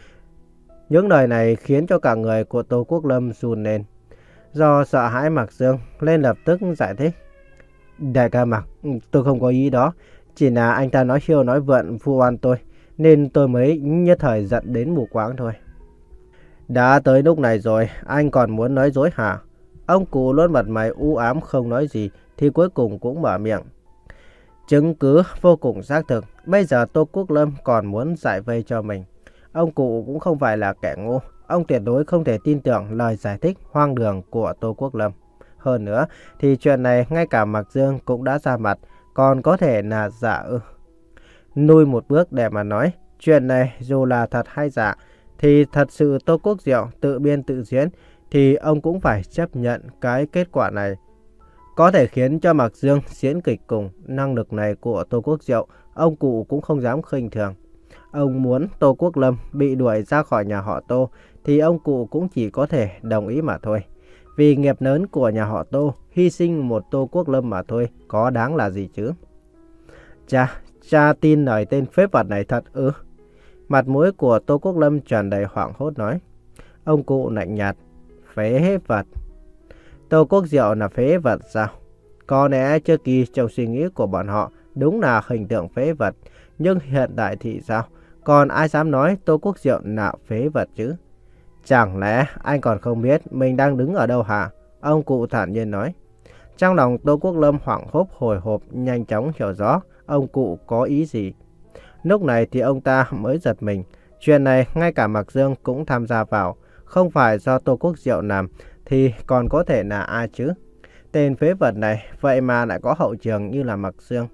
Những lời này khiến cho cả người của Tô Quốc Lâm run lên. Do sợ hãi Mạc Dương, lên lập tức giải thích. Đại ca Mạc, tôi không có ý đó. Chỉ là anh ta nói hiêu nói vượn vu oan tôi, nên tôi mới nhất thời giận đến mù quáng thôi. Đã tới lúc này rồi, anh còn muốn nói dối hả? Ông cụ luôn mặt mày u ám không nói gì, thì cuối cùng cũng mở miệng. Chứng cứ vô cùng xác thực, bây giờ Tô Quốc Lâm còn muốn giải vây cho mình. Ông cụ cũng không phải là kẻ ngu, ông tuyệt đối không thể tin tưởng lời giải thích hoang đường của Tô Quốc Lâm. Hơn nữa, thì chuyện này ngay cả Mạc Dương cũng đã ra mặt, còn có thể là giả ư? Nuôi một bước để mà nói, chuyện này dù là thật hay giả, thì thật sự Tô Quốc Diệu tự biên tự diễn, thì ông cũng phải chấp nhận cái kết quả này. Có thể khiến cho Mạc Dương diễn kịch cùng, năng lực này của Tô Quốc Diệu, ông cụ cũng không dám khinh thường. Ông muốn Tô Quốc Lâm bị đuổi ra khỏi nhà họ Tô, thì ông cụ cũng chỉ có thể đồng ý mà thôi. Vì nghiệp lớn của nhà họ Tô, hy sinh một Tô Quốc Lâm mà thôi, có đáng là gì chứ? Cha, cha tin lời tên phế vật này thật ư? Mặt mũi của Tô Quốc Lâm tràn đầy hoảng hốt nói. Ông cụ lạnh nhạt, phế vật. Tô Quốc Diệu là phế vật sao? Có lẽ trước kỳ trong suy nghĩ của bọn họ đúng là hình tượng phế vật, nhưng hiện tại thì sao? Còn ai dám nói Tô Quốc Diệu là phế vật chứ? Chẳng lẽ anh còn không biết mình đang đứng ở đâu hả? Ông cụ thản nhiên nói. Trong lòng Tô Quốc Lâm hoảng hốt hồi hộp, nhanh chóng hiểu rõ ông cụ có ý gì. Lúc này thì ông ta mới giật mình. Chuyện này ngay cả Mạc Dương cũng tham gia vào. Không phải do Tô Quốc Diệu làm thì còn có thể là ai chứ? Tên phế vật này vậy mà lại có hậu trường như là Mạc Dương.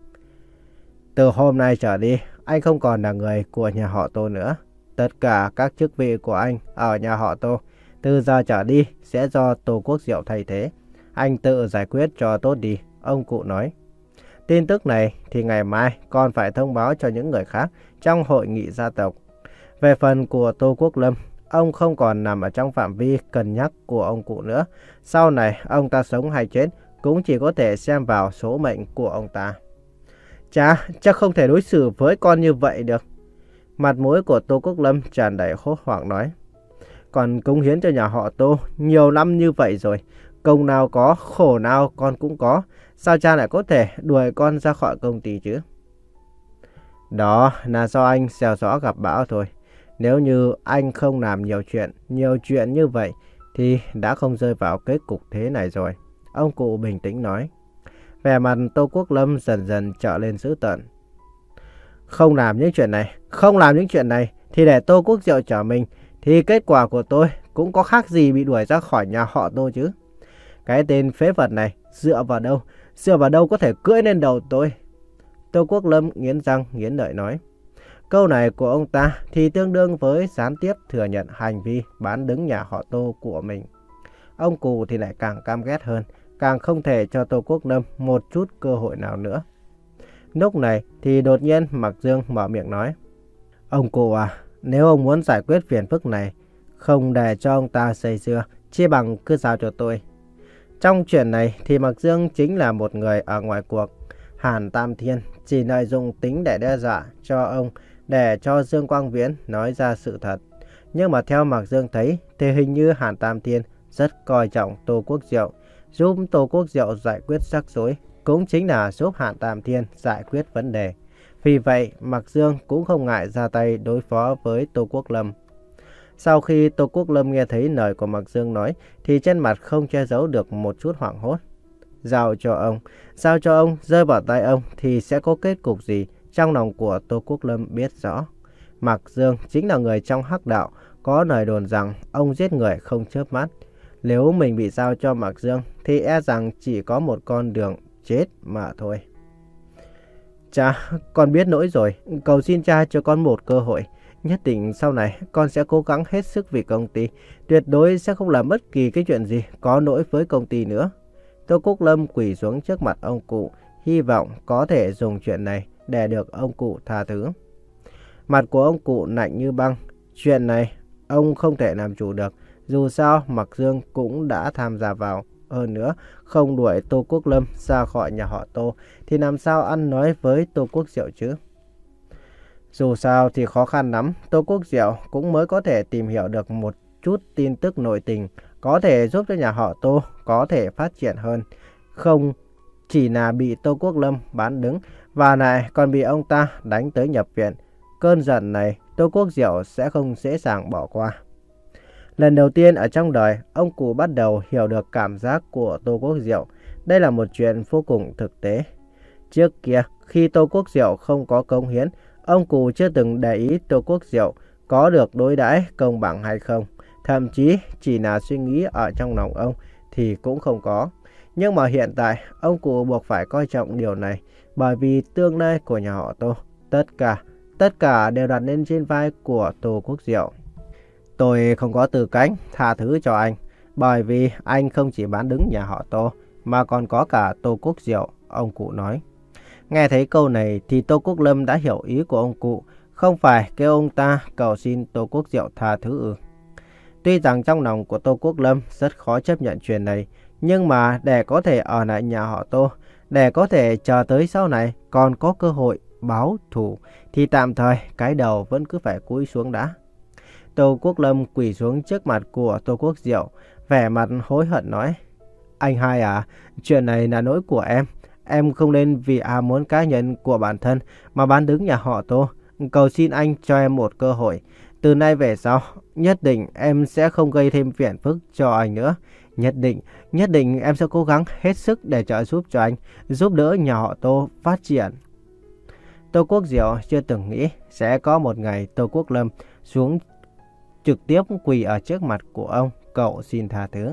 Từ hôm nay trở đi, anh không còn là người của nhà họ Tô nữa. Tất cả các chức vị của anh ở nhà họ Tô, từ giờ trở đi sẽ do Tô Quốc Diệu thay thế. Anh tự giải quyết cho tốt đi, ông cụ nói. Tin tức này thì ngày mai còn phải thông báo cho những người khác trong hội nghị gia tộc. Về phần của Tô Quốc Lâm, ông không còn nằm ở trong phạm vi cân nhắc của ông cụ nữa. Sau này ông ta sống hay chết cũng chỉ có thể xem vào số mệnh của ông ta. Cha, cha không thể đối xử với con như vậy được. Mặt mũi của Tô Quốc Lâm tràn đầy hốt hoảng nói. Còn cống hiến cho nhà họ Tô nhiều năm như vậy rồi, công nào có, khổ nào con cũng có. Sao cha lại có thể đuổi con ra khỏi công ty chứ? Đó là do anh xèo gió gặp bão thôi. Nếu như anh không làm nhiều chuyện, nhiều chuyện như vậy, thì đã không rơi vào kết cục thế này rồi. Ông cụ bình tĩnh nói. Vẻ mặt Tô Quốc Lâm dần dần trở lên dữ tợn. Không làm những chuyện này, không làm những chuyện này, thì để Tô Quốc Diệu trở mình, thì kết quả của tôi cũng có khác gì bị đuổi ra khỏi nhà họ Tô chứ. Cái tên phế vật này dựa vào đâu, dựa vào đâu có thể cưỡi lên đầu tôi? Tô Quốc Lâm nghiến răng nghiến lợi nói. Câu này của ông ta thì tương đương với gián tiếp thừa nhận hành vi bán đứng nhà họ Tô của mình. Ông cụ thì lại càng căm ghét hơn, càng không thể cho Tô Quốc Lâm một chút cơ hội nào nữa. Lúc này thì đột nhiên Mạc Dương mở miệng nói. Ông cụ à, nếu ông muốn giải quyết phiền phức này, không để cho ông ta xây dưa, chia bằng cứ giao cho tôi. Trong chuyện này thì Mạc Dương chính là một người ở ngoài cuộc. Hàn Tam Thiên chỉ lợi dụng tính để đe dọa cho ông, để cho Dương Quang Viễn nói ra sự thật. Nhưng mà theo Mạc Dương thấy thì hình như Hàn Tam Thiên rất coi trọng Tô Quốc Diệu. Giúp Tô Quốc Diệu giải quyết rắc rối cũng chính là giúp Hàn Tam Thiên giải quyết vấn đề. Vì vậy Mạc Dương cũng không ngại ra tay đối phó với Tô Quốc Lâm. Sau khi Tô Quốc Lâm nghe thấy lời của Mạc Dương nói thì trên mặt không che giấu được một chút hoảng hốt. Giao cho ông, giao cho ông, rơi vào tay ông thì sẽ có kết cục gì? Trong lòng của Tô Quốc Lâm biết rõ. Mạc Dương chính là người trong hắc đạo, có lời đồn rằng ông giết người không chớp mắt. Nếu mình bị giao cho Mạc Dương thì e rằng chỉ có một con đường chết mà thôi. Cha, con biết lỗi rồi, cầu xin cha cho con một cơ hội. Nhất định sau này con sẽ cố gắng hết sức vì công ty, tuyệt đối sẽ không làm bất kỳ cái chuyện gì có lỗi với công ty nữa. Tô Quốc Lâm quỳ xuống trước mặt ông cụ, hy vọng có thể dùng chuyện này để được ông cụ tha thứ. Mặt của ông cụ lạnh như băng. Chuyện này ông không thể làm chủ được. Dù sao Mạc Dương cũng đã tham gia vào. Hơn nữa không đuổi Tô Quốc Lâm ra khỏi nhà họ Tô thì làm sao ăn nói với Tô Quốc Diệu chứ? Dù sao thì khó khăn lắm, Tô Quốc Diệu cũng mới có thể tìm hiểu được một chút tin tức nội tình, có thể giúp cho nhà họ Tô có thể phát triển hơn. Không chỉ là bị Tô Quốc Lâm bán đứng và lại còn bị ông ta đánh tới nhập viện. Cơn giận này Tô Quốc Diệu sẽ không dễ dàng bỏ qua. Lần đầu tiên ở trong đời, ông cụ bắt đầu hiểu được cảm giác của Tô Quốc Diệu. Đây là một chuyện vô cùng thực tế. Trước kia, khi Tô Quốc Diệu không có cống hiến, ông cụ chưa từng để ý Tô Quốc Diệu có được đối đãi công bằng hay không. Thậm chí chỉ là suy nghĩ ở trong lòng ông thì cũng không có. Nhưng mà hiện tại, ông cụ buộc phải coi trọng điều này, bởi vì tương lai của nhà họ Tô, tất cả, tất cả đều đặt lên trên vai của Tô Quốc Diệu. Tôi không có tư cách tha thứ cho anh, bởi vì anh không chỉ bán đứng nhà họ Tô, mà còn có cả Tô Quốc Diệu, ông cụ nói. Nghe thấy câu này thì Tô Quốc Lâm đã hiểu ý của ông cụ, không phải kêu ông ta cầu xin Tô Quốc Diệu tha thứ ư. Tuy rằng trong lòng của Tô Quốc Lâm rất khó chấp nhận chuyện này, nhưng mà để có thể ở lại nhà họ Tô, để có thể chờ tới sau này còn có cơ hội báo thù, thì tạm thời cái đầu vẫn cứ phải cúi xuống đã. Tô Quốc Lâm quỳ xuống trước mặt của Tô Quốc Diệu, vẻ mặt hối hận nói: Anh hai à, chuyện này là lỗi của em. Em không nên vì ham muốn cá nhân của bản thân mà bán đứng nhà họ Tô. Cầu xin anh cho em một cơ hội. Từ nay về sau, nhất định em sẽ không gây thêm phiền phức cho anh nữa. Nhất định, nhất định em sẽ cố gắng hết sức để trợ giúp cho anh, giúp đỡ nhà họ Tô phát triển. Tô Quốc Diệu chưa từng nghĩ sẽ có một ngày Tô Quốc Lâm xuống trực tiếp quỳ ở trước mặt của ông cầu xin tha thứ.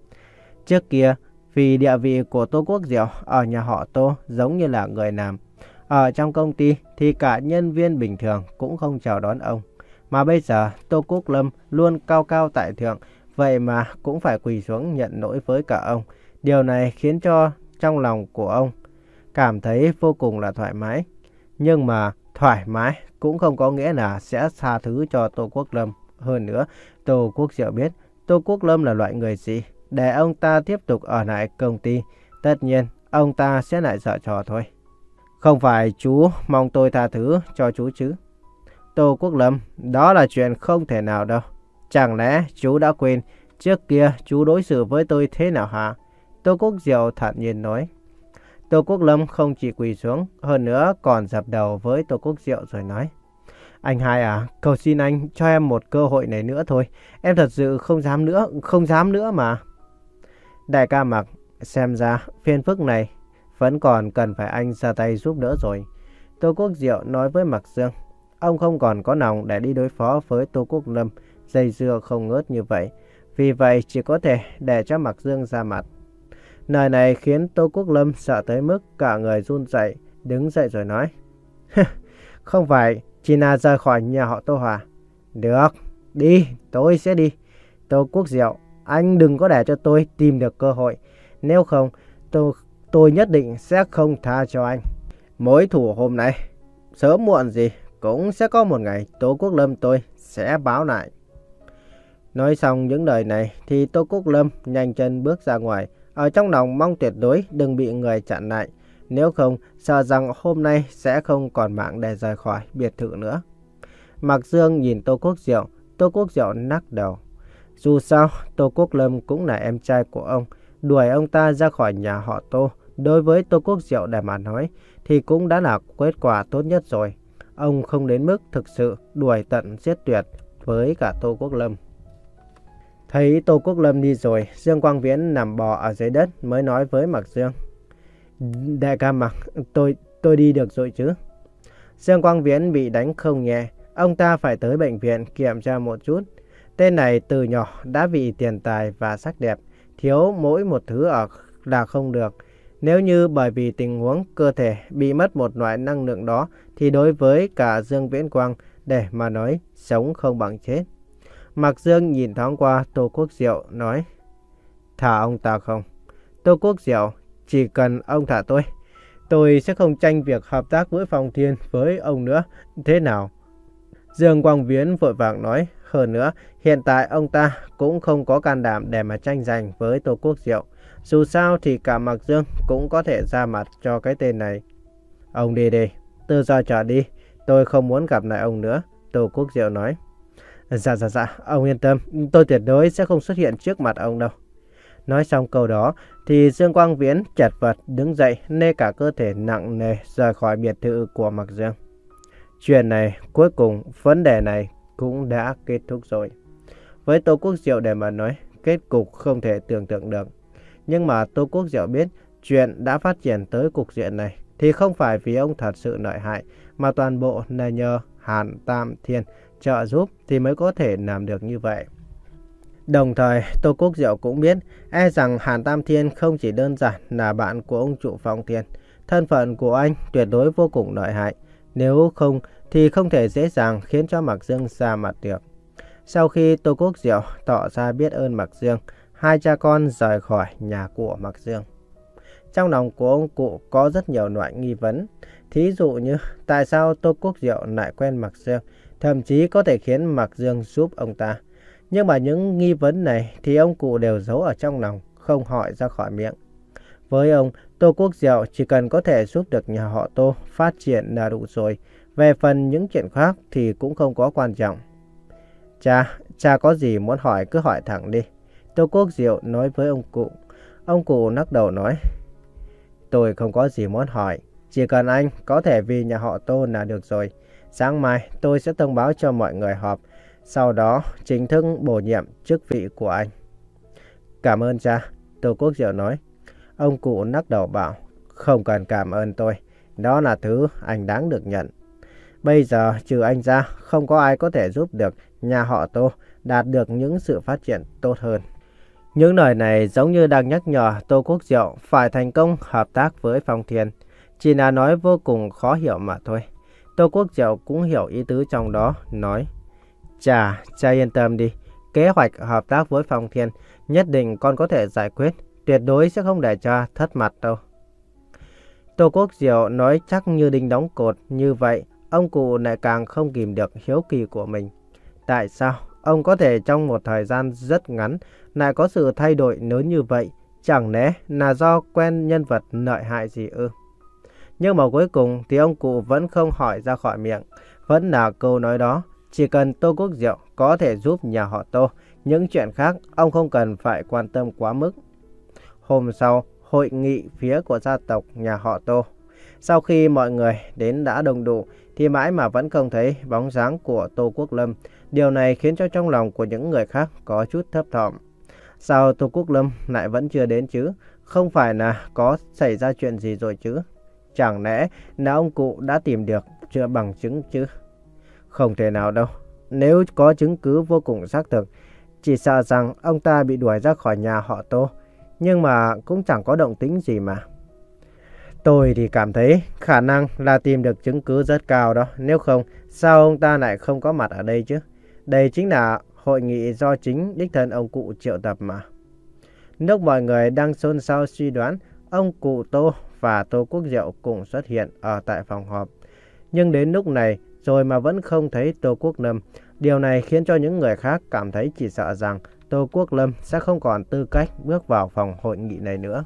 Trước kia, vì địa vị của Tô Quốc Diệu ở nhà họ Tô giống như là người làm. Ở trong công ty thì cả nhân viên bình thường cũng không chào đón ông. Mà bây giờ Tô Quốc Lâm luôn cao cao tại thượng, vậy mà cũng phải quỳ xuống nhận lỗi với cả ông. Điều này khiến cho trong lòng của ông cảm thấy vô cùng là thoải mái. Nhưng mà thoải mái cũng không có nghĩa là sẽ tha thứ cho Tô Quốc Lâm. Hơn nữa, Tô Quốc Diệu biết Tô Quốc Lâm là loại người gì. Để ông ta tiếp tục ở lại công ty, tất nhiên ông ta sẽ lại giở trò thôi. Không phải chú mong tôi tha thứ cho chú chứ? Tô Quốc Lâm, đó là chuyện không thể nào đâu. Chẳng lẽ chú đã quên trước kia chú đối xử với tôi thế nào hả? Tô Quốc Diệu thản nhiên nói. Tô Quốc Lâm không chỉ quỳ xuống, hơn nữa còn dập đầu với Tô Quốc Diệu rồi nói: Anh hai à, cầu xin anh cho em một cơ hội này nữa thôi. Em thật sự không dám nữa, không dám nữa mà. Đại ca Mạc, xem ra phiền phức này vẫn còn cần phải anh ra tay giúp đỡ rồi. Tô Quốc Diệu nói với Mạc Dương. Ông không còn có lòng để đi đối phó với Tô Quốc Lâm, dây dưa không ngớt như vậy. Vì vậy chỉ có thể để cho Mạc Dương ra mặt. Lời này khiến Tô Quốc Lâm sợ tới mức cả người run rẩy, đứng dậy rồi nói: Không phải chỉ là rời khỏi nhà họ Tô Hòa. Được, đi, tôi sẽ đi. Tô Quốc Diệu, anh đừng có để cho tôi tìm được cơ hội. Nếu không, tôi, tôi nhất định sẽ không tha cho anh. Mối thù hôm nay, sớm muộn gì cũng sẽ có một ngày Tô Quốc Lâm tôi sẽ báo lại. Nói xong những lời này thì Tô Quốc Lâm nhanh chân bước ra ngoài. Ở trong lòng mong tuyệt đối đừng bị người chặn lại. Nếu không, sợ rằng hôm nay sẽ không còn mạng để rời khỏi biệt thự nữa. Mạc Dương nhìn Tô Quốc Diệu, Tô Quốc Diệu lắc đầu. Dù sao, Tô Quốc Lâm cũng là em trai của ông. Đuổi ông ta ra khỏi nhà họ Tô, đối với Tô Quốc Diệu để mà nói, thì cũng đã là kết quả tốt nhất rồi. Ông không đến mức thực sự đuổi tận giết tuyệt với cả Tô Quốc Lâm. Thấy Tô Quốc Lâm đi rồi, Dương Quang Viễn nằm bò ở dưới đất mới nói với Mạc Dương. Đại ca Mạc, tôi, tôi đi được rồi chứ? Dương Quang Viễn bị đánh không nhẹ, ông ta phải tới bệnh viện kiểm tra một chút. Tên này từ nhỏ đã bị tiền tài và sắc đẹp, thiếu mỗi một thứ ở là không được. Nếu như bởi vì tình huống cơ thể bị mất một loại năng lượng đó, thì đối với cả Dương Viễn Quang để mà nói sống không bằng chết. Mạc Dương nhìn thoáng qua Tô Quốc Diệu nói: Thả ông ta không? Tô Quốc Diệu, chỉ cần ông thả tôi, tôi sẽ không tranh việc hợp tác với Phong Thiên với ông nữa. Thế nào? Dương Quang Viễn vội vàng nói. Hơn nữa, hiện tại ông ta cũng không có can đảm để mà tranh giành với Tô Quốc Diệu. Dù sao thì cả Mạc Dương cũng có thể ra mặt cho cái tên này. Ông đi đi, từ giờ trở đi, tôi không muốn gặp lại ông nữa, Tô Quốc Diệu nói. Dạ dạ dạ, ông yên tâm, tôi tuyệt đối sẽ không xuất hiện trước mặt ông đâu. Nói xong câu đó thì Dương Quang Viễn chật vật đứng dậy, nê cả cơ thể nặng nề rời khỏi biệt thự của Mạc Dương. Chuyện này cuối cùng vấn đề này cũng đã kết thúc rồi. Với Tô Quốc Diệu để mà nói, kết cục không thể tưởng tượng được. Nhưng mà Tô Quốc Diệu biết chuyện đã phát triển tới cục diện này thì không phải vì ông thật sự lợi hại, mà toàn bộ là nhờ Hàn Tam Thiên trợ giúp thì mới có thể làm được như vậy. Đồng thời, Tô Quốc Diệu cũng biết e rằng Hàn Tam Thiên không chỉ đơn giản là bạn của ông trụ Phong Thiên. Thân phận của anh tuyệt đối vô cùng lợi hại. Nếu không thì không thể dễ dàng khiến cho Mạc Dương ra mặt được. Sau khi Tô Quốc Diệu tỏ ra biết ơn Mạc Dương, hai cha con rời khỏi nhà của Mạc Dương. Trong lòng của ông cụ có rất nhiều loại nghi vấn. Thí dụ như tại sao Tô Quốc Diệu lại quen Mạc Dương, thậm chí có thể khiến Mạc Dương giúp ông ta. Nhưng mà những nghi vấn này thì ông cụ đều giấu ở trong lòng, không hỏi ra khỏi miệng. Với ông, Tô Quốc Diệu chỉ cần có thể giúp được nhà họ Tô phát triển là đủ rồi. Về phần những chuyện khác thì cũng không có quan trọng. Cha, cha có gì muốn hỏi cứ hỏi thẳng đi. Tô Quốc Diệu nói với ông cụ. Ông cụ lắc đầu nói. Tôi không có gì muốn hỏi. Chỉ cần anh có thể vì nhà họ Tô là được rồi. Sáng mai tôi sẽ thông báo cho mọi người họp. Sau đó chính thức bổ nhiệm chức vị của anh. Cảm ơn cha, Tô Quốc Diệu nói. Ông cụ lắc đầu bảo. Không cần cảm ơn tôi. Đó là thứ anh đáng được nhận. Bây giờ trừ anh ra không có ai có thể giúp được nhà họ Tô đạt được những sự phát triển tốt hơn. Những lời này giống như đang nhắc nhở Tô Quốc Diệu phải thành công hợp tác với Phong Thiên. Chỉ là nói vô cùng khó hiểu mà thôi. Tô Quốc Diệu cũng hiểu ý tứ trong đó, nói. Chà, cha yên tâm đi. Kế hoạch hợp tác với Phong Thiên nhất định con có thể giải quyết. Tuyệt đối sẽ không để cha thất mặt đâu. Tô Quốc Diệu nói chắc như đinh đóng cột như vậy. Ông cụ lại càng không kìm được hiếu kỳ của mình. Tại sao ông có thể trong một thời gian rất ngắn lại có sự thay đổi lớn như vậy? Chẳng lẽ là do quen nhân vật lợi hại gì ư? Nhưng mà cuối cùng thì ông cụ vẫn không hỏi ra khỏi miệng. Vẫn là câu nói đó. Chỉ cần Tô Quốc Diệu có thể giúp nhà họ Tô, những chuyện khác ông không cần phải quan tâm quá mức. Hôm sau, hội nghị phía của gia tộc nhà họ Tô. Sau khi mọi người đến đã đông đủ thì mãi mà vẫn không thấy bóng dáng của Tô Quốc Lâm. Điều này khiến cho trong lòng của những người khác có chút thấp thỏm. Sao Tô Quốc Lâm lại vẫn chưa đến chứ? Không phải là có xảy ra chuyện gì rồi chứ? Chẳng lẽ là ông cụ đã tìm được chưa bằng chứng chứ? Không thể nào đâu. Nếu có chứng cứ vô cùng xác thực, chỉ sợ rằng ông ta bị đuổi ra khỏi nhà họ Tô. Nhưng mà cũng chẳng có động tĩnh gì mà. Tôi thì cảm thấy khả năng là tìm được chứng cứ rất cao đó. Nếu không, sao ông ta lại không có mặt ở đây chứ? Đây chính là hội nghị do chính đích thân ông cụ triệu tập mà. Lúc mọi người đang xôn xao suy đoán, ông cụ Tô và Tô Quốc Diệu cùng xuất hiện ở tại phòng họp. Nhưng đến lúc này rồi mà vẫn không thấy Tô Quốc Lâm. Điều này khiến cho những người khác cảm thấy chỉ sợ rằng Tô Quốc Lâm sẽ không còn tư cách bước vào phòng hội nghị này nữa.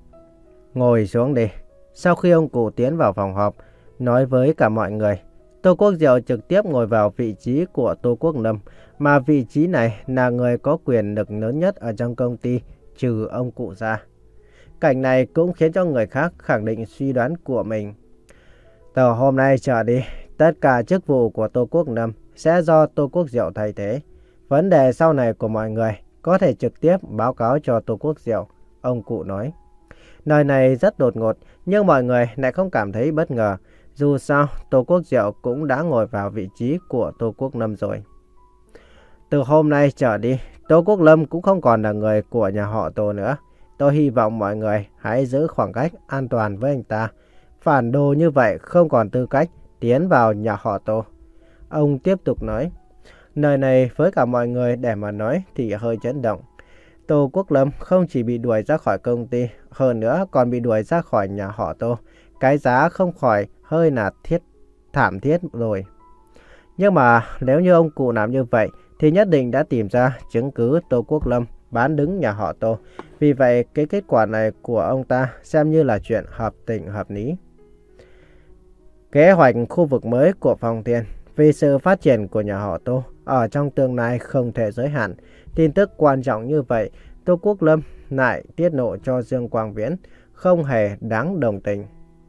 Ngồi xuống đi. Sau khi ông cụ tiến vào phòng họp, nói với cả mọi người, Tô Quốc Diệu trực tiếp ngồi vào vị trí của Tô Quốc Lâm, mà vị trí này là người có quyền lực lớn nhất ở trong công ty, trừ ông cụ ra. Cảnh này cũng khiến cho người khác khẳng định suy đoán của mình. Từ hôm nay trở đi, tất cả chức vụ của Tô Quốc Lâm sẽ do Tô Quốc Diệu thay thế. Vấn đề sau này của mọi người có thể trực tiếp báo cáo cho Tô Quốc Diệu, ông cụ nói. Lời này rất đột ngột, nhưng mọi người lại không cảm thấy bất ngờ. Dù sao, Tô Quốc Diệu cũng đã ngồi vào vị trí của Tô Quốc Lâm rồi. Từ hôm nay trở đi, Tô Quốc Lâm cũng không còn là người của nhà họ Tô nữa. Tôi hy vọng mọi người hãy giữ khoảng cách an toàn với anh ta. Phản đồ như vậy không còn tư cách tiến vào nhà họ Tô. Ông tiếp tục nói. Lời này với cả mọi người để mà nói thì hơi chấn động. Tô Quốc Lâm không chỉ bị đuổi ra khỏi công ty, hơn nữa còn bị đuổi ra khỏi nhà họ Tô. Cái giá không khỏi hơi là thiết thảm thiết rồi. Nhưng mà nếu như ông cụ làm như vậy thì nhất định đã tìm ra chứng cứ Tô Quốc Lâm bán đứng nhà họ Tô. Vì vậy cái kết quả này của ông ta xem như là chuyện hợp tình hợp lý. Kế hoạch khu vực mới của Phong Thiên vì sự phát triển của nhà họ Tô ở trong tương lai không thể giới hạn. Tin tức quan trọng như vậy, Tô Quốc Lâm lại tiết lộ cho Dương Quang Viễn, không hề đáng đồng tình.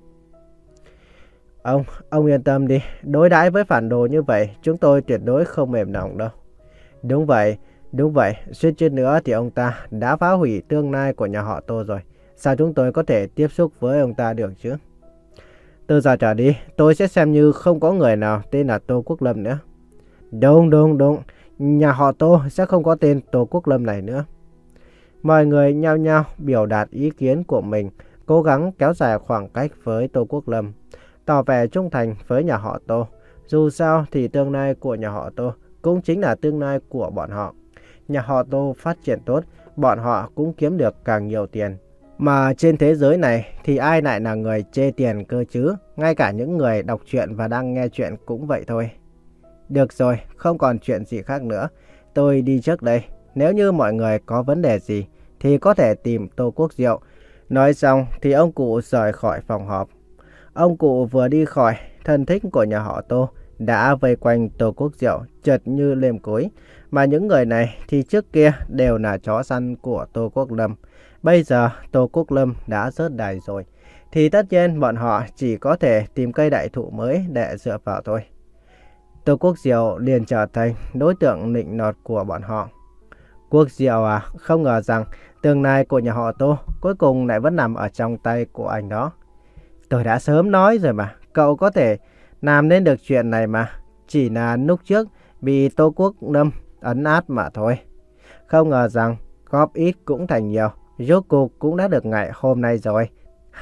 Ông, ông yên tâm đi, đối đãi với phản đồ như vậy, chúng tôi tuyệt đối không mềm lòng đâu. Đúng vậy, đúng vậy, suýt chút nữa thì ông ta đã phá hủy tương lai của nhà họ Tô rồi. Sao chúng tôi có thể tiếp xúc với ông ta được chứ? Từ giờ trở đi, tôi sẽ xem như không có người nào tên là Tô Quốc Lâm nữa. Đúng, đúng, đúng, nhà họ Tô sẽ không có tên Tô Quốc Lâm này nữa. Mọi người nhao nhao biểu đạt ý kiến của mình, cố gắng kéo dài khoảng cách với Tô Quốc Lâm, tỏ vẻ trung thành với nhà họ Tô. Dù sao thì tương lai của nhà họ Tô cũng chính là tương lai của bọn họ. Nhà họ Tô phát triển tốt, bọn họ cũng kiếm được càng nhiều tiền. Mà trên thế giới này thì ai lại là người chê tiền cơ chứ? Ngay cả những người đọc truyện và đang nghe truyện cũng vậy thôi. Được rồi, không còn chuyện gì khác nữa. Tôi đi trước đây. Nếu như mọi người có vấn đề gì thì có thể tìm Tô Quốc Diệu. Nói xong thì ông cụ rời khỏi phòng họp. Ông cụ vừa đi khỏi, thân thích của nhà họ Tô đã vây quanh Tô Quốc Diệu chật như lêm cối. Mà những người này thì trước kia đều là chó săn của Tô Quốc Lâm. Bây giờ Tô Quốc Lâm đã rớt đài rồi, thì tất nhiên bọn họ chỉ có thể tìm cây đại thụ mới để dựa vào thôi. Tô Quốc Diệu liền trở thành đối tượng nịnh nọt của bọn họ. Quốc Diệu à, không ngờ rằng tương lai của nhà họ Tô cuối cùng lại vẫn nằm ở trong tay của anh đó. Tôi đã sớm nói rồi mà, cậu có thể làm nên được chuyện này mà. Chỉ là lúc trước bị Tô Quốc Lâm ấn át mà thôi. Không ngờ rằng góp ít cũng thành nhiều, rốt cuộc cũng đã được ngày hôm nay rồi.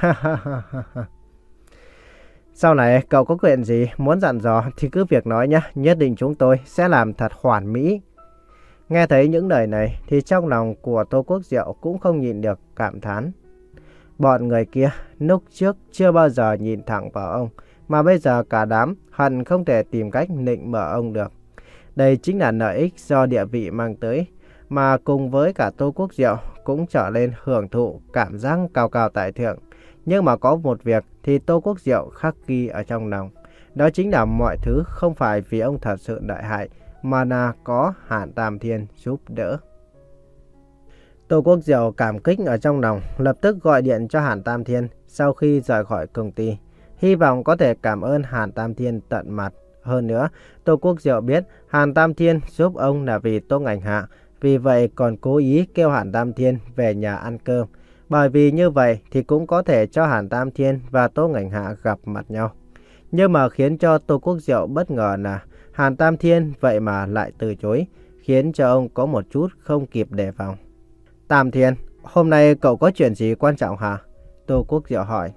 Sau này cậu có chuyện gì muốn dặn dò thì cứ việc nói nhé, nhất định chúng tôi sẽ làm thật hoàn mỹ. Nghe thấy những lời này thì trong lòng của Tô Quốc Diệu cũng không nhịn được cảm thán. Bọn người kia lúc trước chưa bao giờ nhìn thẳng vào ông, mà bây giờ cả đám hận không thể tìm cách nịnh bợ ông được. Đây chính là lợi ích do địa vị mang tới, mà cùng với cả Tô Quốc Diệu cũng trở lên hưởng thụ cảm giác cao cao tại thượng. Nhưng mà có một việc thì Tô Quốc Diệu khắc ghi ở trong lòng. Đó chính là mọi thứ không phải vì ông thật sự lợi hại, mà là có Hàn Tam Thiên giúp đỡ. Tô Quốc Diệu cảm kích ở trong lòng, lập tức gọi điện cho Hàn Tam Thiên sau khi rời khỏi công ty. Hy vọng có thể cảm ơn Hàn Tam Thiên tận mặt. Hơn nữa, Tô Quốc Diệu biết Hàn Tam Thiên giúp ông là vì Tô Ngành Hạ, vì vậy còn cố ý kêu Hàn Tam Thiên về nhà ăn cơm. Bởi vì như vậy thì cũng có thể cho Hàn Tam Thiên và Tô Ngành Hạ gặp mặt nhau. Nhưng mà khiến cho Tô Quốc Diệu bất ngờ là Hàn Tam Thiên vậy mà lại từ chối, khiến cho ông có một chút không kịp đề phòng. Tam Thiên, hôm nay cậu có chuyện gì quan trọng hả? Tô Quốc Diệu hỏi.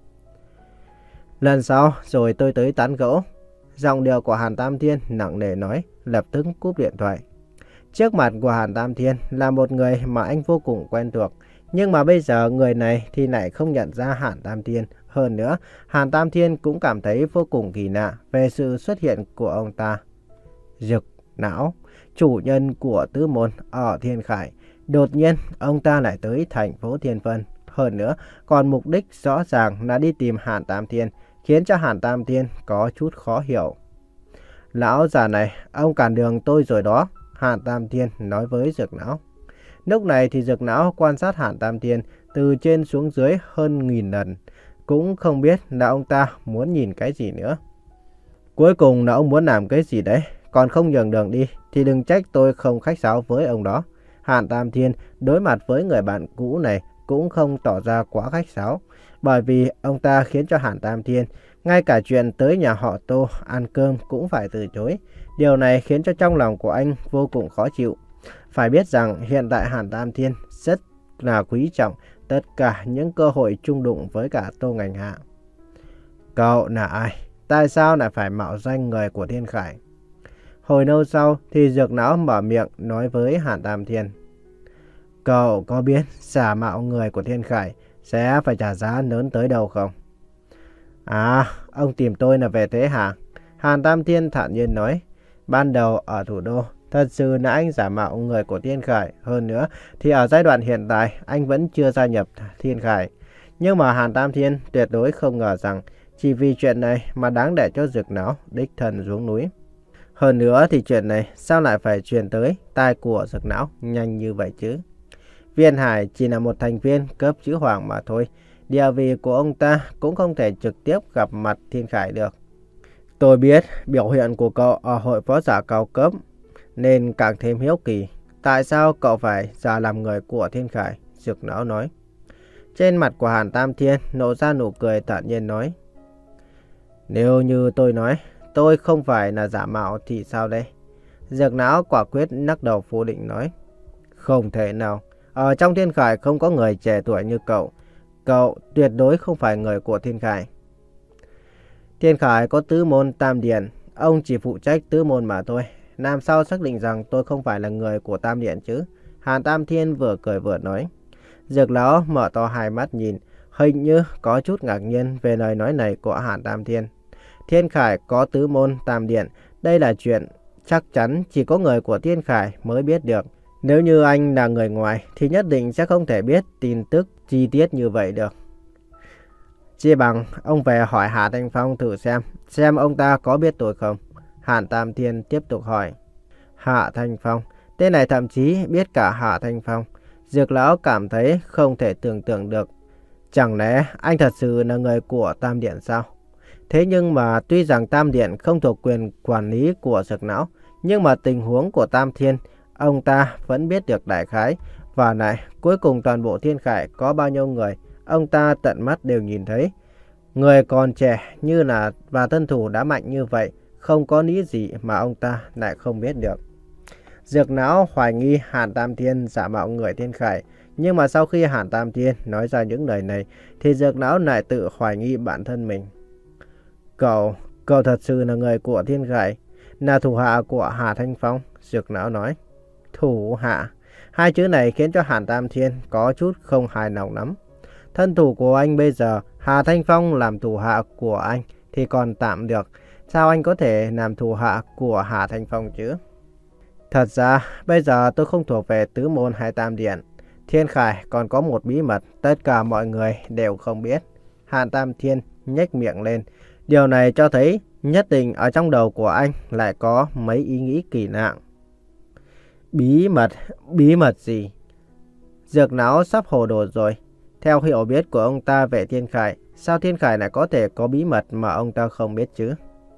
Lần sau rồi tôi tới tán gẫu. Giọng điệu của Hàn Tam Thiên nặng nề nói, lập tức cúp điện thoại. Trước mặt của Hàn Tam Thiên là một người mà anh vô cùng quen thuộc. Nhưng mà bây giờ người này thì lại không nhận ra Hàn Tam Thiên. Hơn nữa, Hàn Tam Thiên cũng cảm thấy vô cùng kỳ lạ về sự xuất hiện của ông ta. Dực Não, chủ nhân của tứ môn ở Thiên Khải. Đột nhiên, ông ta lại tới thành phố Thiên Vân. Hơn nữa, còn mục đích rõ ràng là đi tìm Hàn Tam Thiên, khiến cho Hàn Tam Thiên có chút khó hiểu. Lão già này, ông cản đường tôi rồi đó, Hàn Tam Thiên nói với Dực Não. Lúc này thì Dực Não quan sát Hàn Tam Thiên từ trên xuống dưới hơn nghìn lần, cũng không biết là ông ta muốn nhìn cái gì nữa. Cuối cùng là ông muốn làm cái gì đấy, còn không nhường đường đi thì đừng trách tôi không khách sáo với ông đó. Hàn Tam Thiên đối mặt với người bạn cũ này cũng không tỏ ra quá khách sáo, bởi vì ông ta khiến cho Hàn Tam Thiên ngay cả chuyện tới nhà họ Tô ăn cơm cũng phải từ chối. Điều này khiến cho trong lòng của anh vô cùng khó chịu. Phải biết rằng hiện tại Hàn Tam Thiên rất là quý trọng tất cả những cơ hội chung đụng với cả Tô Ngành Hạ. Cậu là ai? Tại sao lại phải mạo danh người của Thiên Khải? Hồi lâu sau thì Dược Não mở miệng nói với Hàn Tam Thiên. Cậu có biết giả mạo người của Thiên Khải sẽ phải trả giá lớn tới đâu không? À, ông tìm tôi là về thế hả? Hàn Tam Thiên thản nhiên nói. Ban đầu ở thủ đô, thật sự là anh giả mạo người của Thiên Khải. Hơn nữa thì ở giai đoạn hiện tại anh vẫn chưa gia nhập Thiên Khải. Nhưng mà Hàn Tam Thiên tuyệt đối không ngờ rằng chỉ vì chuyện này mà đáng để cho Dược Não đích thân xuống núi. Hơn nữa thì chuyện này sao lại phải truyền tới tai của Dược Não nhanh như vậy chứ? Viên Hải chỉ là một thành viên cấp chữ hoàng mà thôi. Địa vị của ông ta cũng không thể trực tiếp gặp mặt Thiên Khải được. Tôi biết biểu hiện của cậu ở hội võ giả cao cấp nên càng thêm hiếu kỳ. Tại sao cậu phải giả làm người của Thiên Khải? Dược Lão nói. Trên mặt của Hàn Tam Thiên nổ ra nụ cười thản nhiên nói. Nếu như tôi nói tôi không phải là giả mạo thì sao đây? Dược Lão quả quyết lắc đầu phủ định nói. Không thể nào. Ở trong Thiên Khải không có người trẻ tuổi như cậu. Cậu tuyệt đối không phải người của Thiên Khải. Thiên Khải có tứ môn tam điện. Ông chỉ phụ trách tứ môn mà thôi. Làm sao xác định rằng tôi không phải là người của tam điện chứ? Hàn Tam Thiên vừa cười vừa nói. Dược Lão mở to hai mắt nhìn, hình như có chút ngạc nhiên về lời nói này của Hàn Tam Thiên. Thiên Khải có tứ môn tam điện. Đây là chuyện chắc chắn chỉ có người của Thiên Khải mới biết được. Nếu như anh là người ngoài thì nhất định sẽ không thể biết tin tức chi tiết như vậy được. Chi bằng ông về hỏi Hạ Thanh Phong thử xem, xem ông ta có biết tôi không? Hàn Tam Thiên tiếp tục hỏi. Hạ Thanh Phong, tên này thậm chí biết cả Hạ Thanh Phong. Dược Lão cảm thấy không thể tưởng tượng được. Chẳng lẽ anh thật sự là người của Tam Điện sao? Thế nhưng mà tuy rằng Tam Điện không thuộc quyền quản lý của Dược Lão, nhưng mà tình huống của Tam Thiên, ông ta vẫn biết được đại khái. Và lại, cuối cùng toàn bộ Thiên Khải có bao nhiêu người, ông ta tận mắt đều nhìn thấy. Người còn trẻ như là và thân thủ đã mạnh như vậy, không có lý gì mà ông ta lại không biết được. Dược Lão hoài nghi Hàn Tam Thiên giả mạo người Thiên Khải. Nhưng mà sau khi Hàn Tam Thiên nói ra những lời này, thì Dược Lão lại tự hoài nghi bản thân mình. Cậu, cậu thật sự là người của Thiên Khải, là thủ hạ của Hà Thanh Phong, Dược Lão nói. Thủ hạ? Hai chữ này khiến cho Hàn Tam Thiên có chút không hài lòng lắm. Thân thủ của anh bây giờ, Hà Thanh Phong làm thủ hạ của anh thì còn tạm được. Sao anh có thể làm thủ hạ của Hà Thanh Phong chứ? Thật ra, bây giờ tôi không thuộc về tứ môn hay tam điện. Thiên Khải còn có một bí mật tất cả mọi người đều không biết. Hàn Tam Thiên nhếch miệng lên. Điều này cho thấy nhất định ở trong đầu của anh lại có mấy ý nghĩ kỳ lạ. Bí mật? Bí mật gì? Dược Lão sắp hồ đồ rồi. Theo hiểu biết của ông ta về Thiên Khải, sao Thiên Khải lại có thể có bí mật mà ông ta không biết chứ?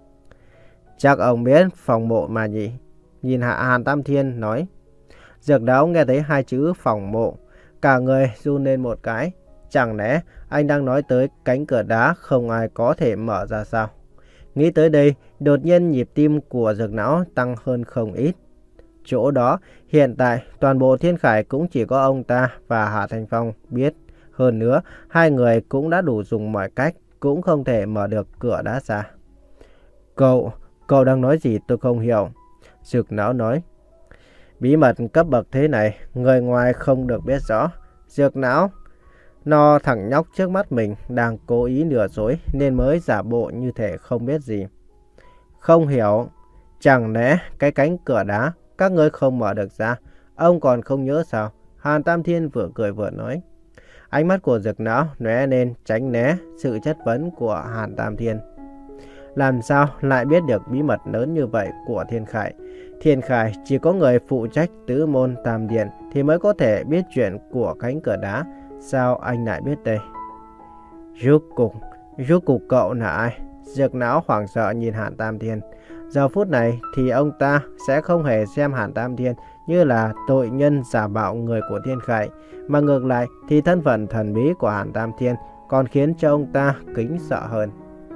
Chắc ông biết phòng mộ mà nhỉ? Nhìn hạ Hàn Tam Thiên nói. Dược Lão nghe thấy hai chữ phòng mộ, cả người run lên một cái. Chẳng lẽ anh đang nói tới cánh cửa đá không ai có thể mở ra sao? Nghĩ tới đây, đột nhiên nhịp tim của Dược Lão tăng hơn không ít. Chỗ đó, hiện tại toàn bộ Thiên Khải cũng chỉ có ông ta và Hạ Thanh Phong biết. Hơn nữa, hai người cũng đã đủ dùng mọi cách, cũng không thể mở được cửa đá ra. Cậu, cậu đang nói gì tôi không hiểu. Dược Lão nói. Bí mật cấp bậc thế này, người ngoài không được biết rõ. Dược Lão, nó thằng nhóc trước mắt mình đang cố ý lừa dối nên mới giả bộ như thể không biết gì. Không hiểu, chẳng lẽ cái cánh cửa đá các ngươi không mở được ra, ông còn không nhớ sao? Hàn Tam Thiên vừa cười vừa nói. Ánh mắt của Dược Lão lóe lên tránh né sự chất vấn của Hàn Tam Thiên. Làm sao lại biết được bí mật lớn như vậy của Thiên Khải? Thiên Khải chỉ có người phụ trách tứ môn tam điện thì mới có thể biết chuyện của cánh cửa đá. Sao anh lại biết đây? Rốt cục, rốt cục cậu là ai? Dược Lão hoảng sợ nhìn Hàn Tam Thiên. Giờ phút này thì ông ta sẽ không hề xem Hàn Tam Thiên như là tội nhân giả mạo người của Thiên Khải, mà ngược lại thì thân phận thần bí của Hàn Tam Thiên còn khiến cho ông ta kính sợ hơn.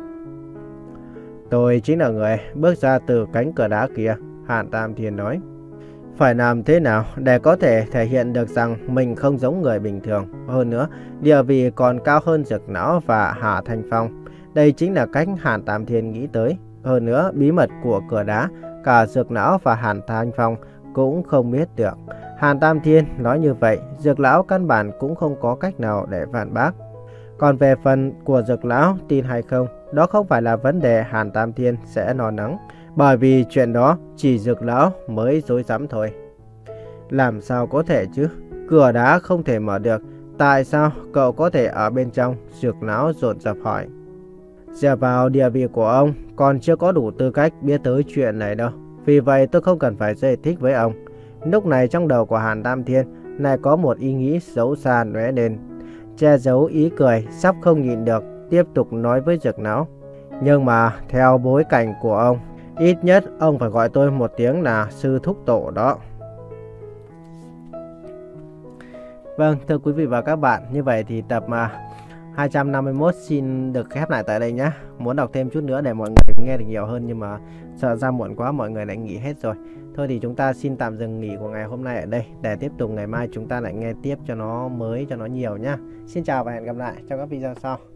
Tôi chính là người bước ra từ cánh cửa đá kia, Hàn Tam Thiên nói. Phải làm thế nào để có thể thể hiện được rằng mình không giống người bình thường. Hơn nữa, địa vị còn cao hơn Dược Lão và Hà Thanh Phong. Đây chính là cách Hàn Tam Thiên nghĩ tới. Hơn nữa, bí mật của cửa đá, cả Dược Lão và Hàn Thanh Phong cũng không biết được. Hàn Tam Thiên nói như vậy, Dược Lão căn bản cũng không có cách nào để phản bác. Còn về phần của Dược Lão tin hay không, đó không phải là vấn đề Hàn Tam Thiên sẽ lo lắng. Bởi vì chuyện đó chỉ Dược Lão mới rối rắm thôi. Làm sao có thể chứ? Cửa đá không thể mở được. Tại sao cậu có thể ở bên trong? Dược Lão dồn dập hỏi. Dựa vào địa vị của ông, còn chưa có đủ tư cách biết tới chuyện này đâu. Vì vậy tôi không cần phải giải thích với ông. Lúc này trong đầu của Hàn Tam Thiên lại có một ý nghĩ xấu xa lóe lên. Che giấu ý cười, sắp không nhịn được, tiếp tục nói với Dược Lão. Nhưng mà theo bối cảnh của ông, ít nhất ông phải gọi tôi một tiếng là sư thúc tổ đó. Vâng, thưa quý vị và các bạn, như vậy thì tập mà hai trăm năm mươi mốt xin được khép lại tại đây nhé. Muốn đọc thêm chút nữa để mọi người nghe được nhiều hơn, nhưng mà sợ ra muộn quá mọi người lại nghỉ hết rồi. Thôi thì chúng ta xin tạm dừng nghỉ của ngày hôm nay ở đây, để tiếp tục ngày mai chúng ta lại nghe tiếp cho nó mới, cho nó nhiều nhé. Xin chào và hẹn gặp lại trong các video sau.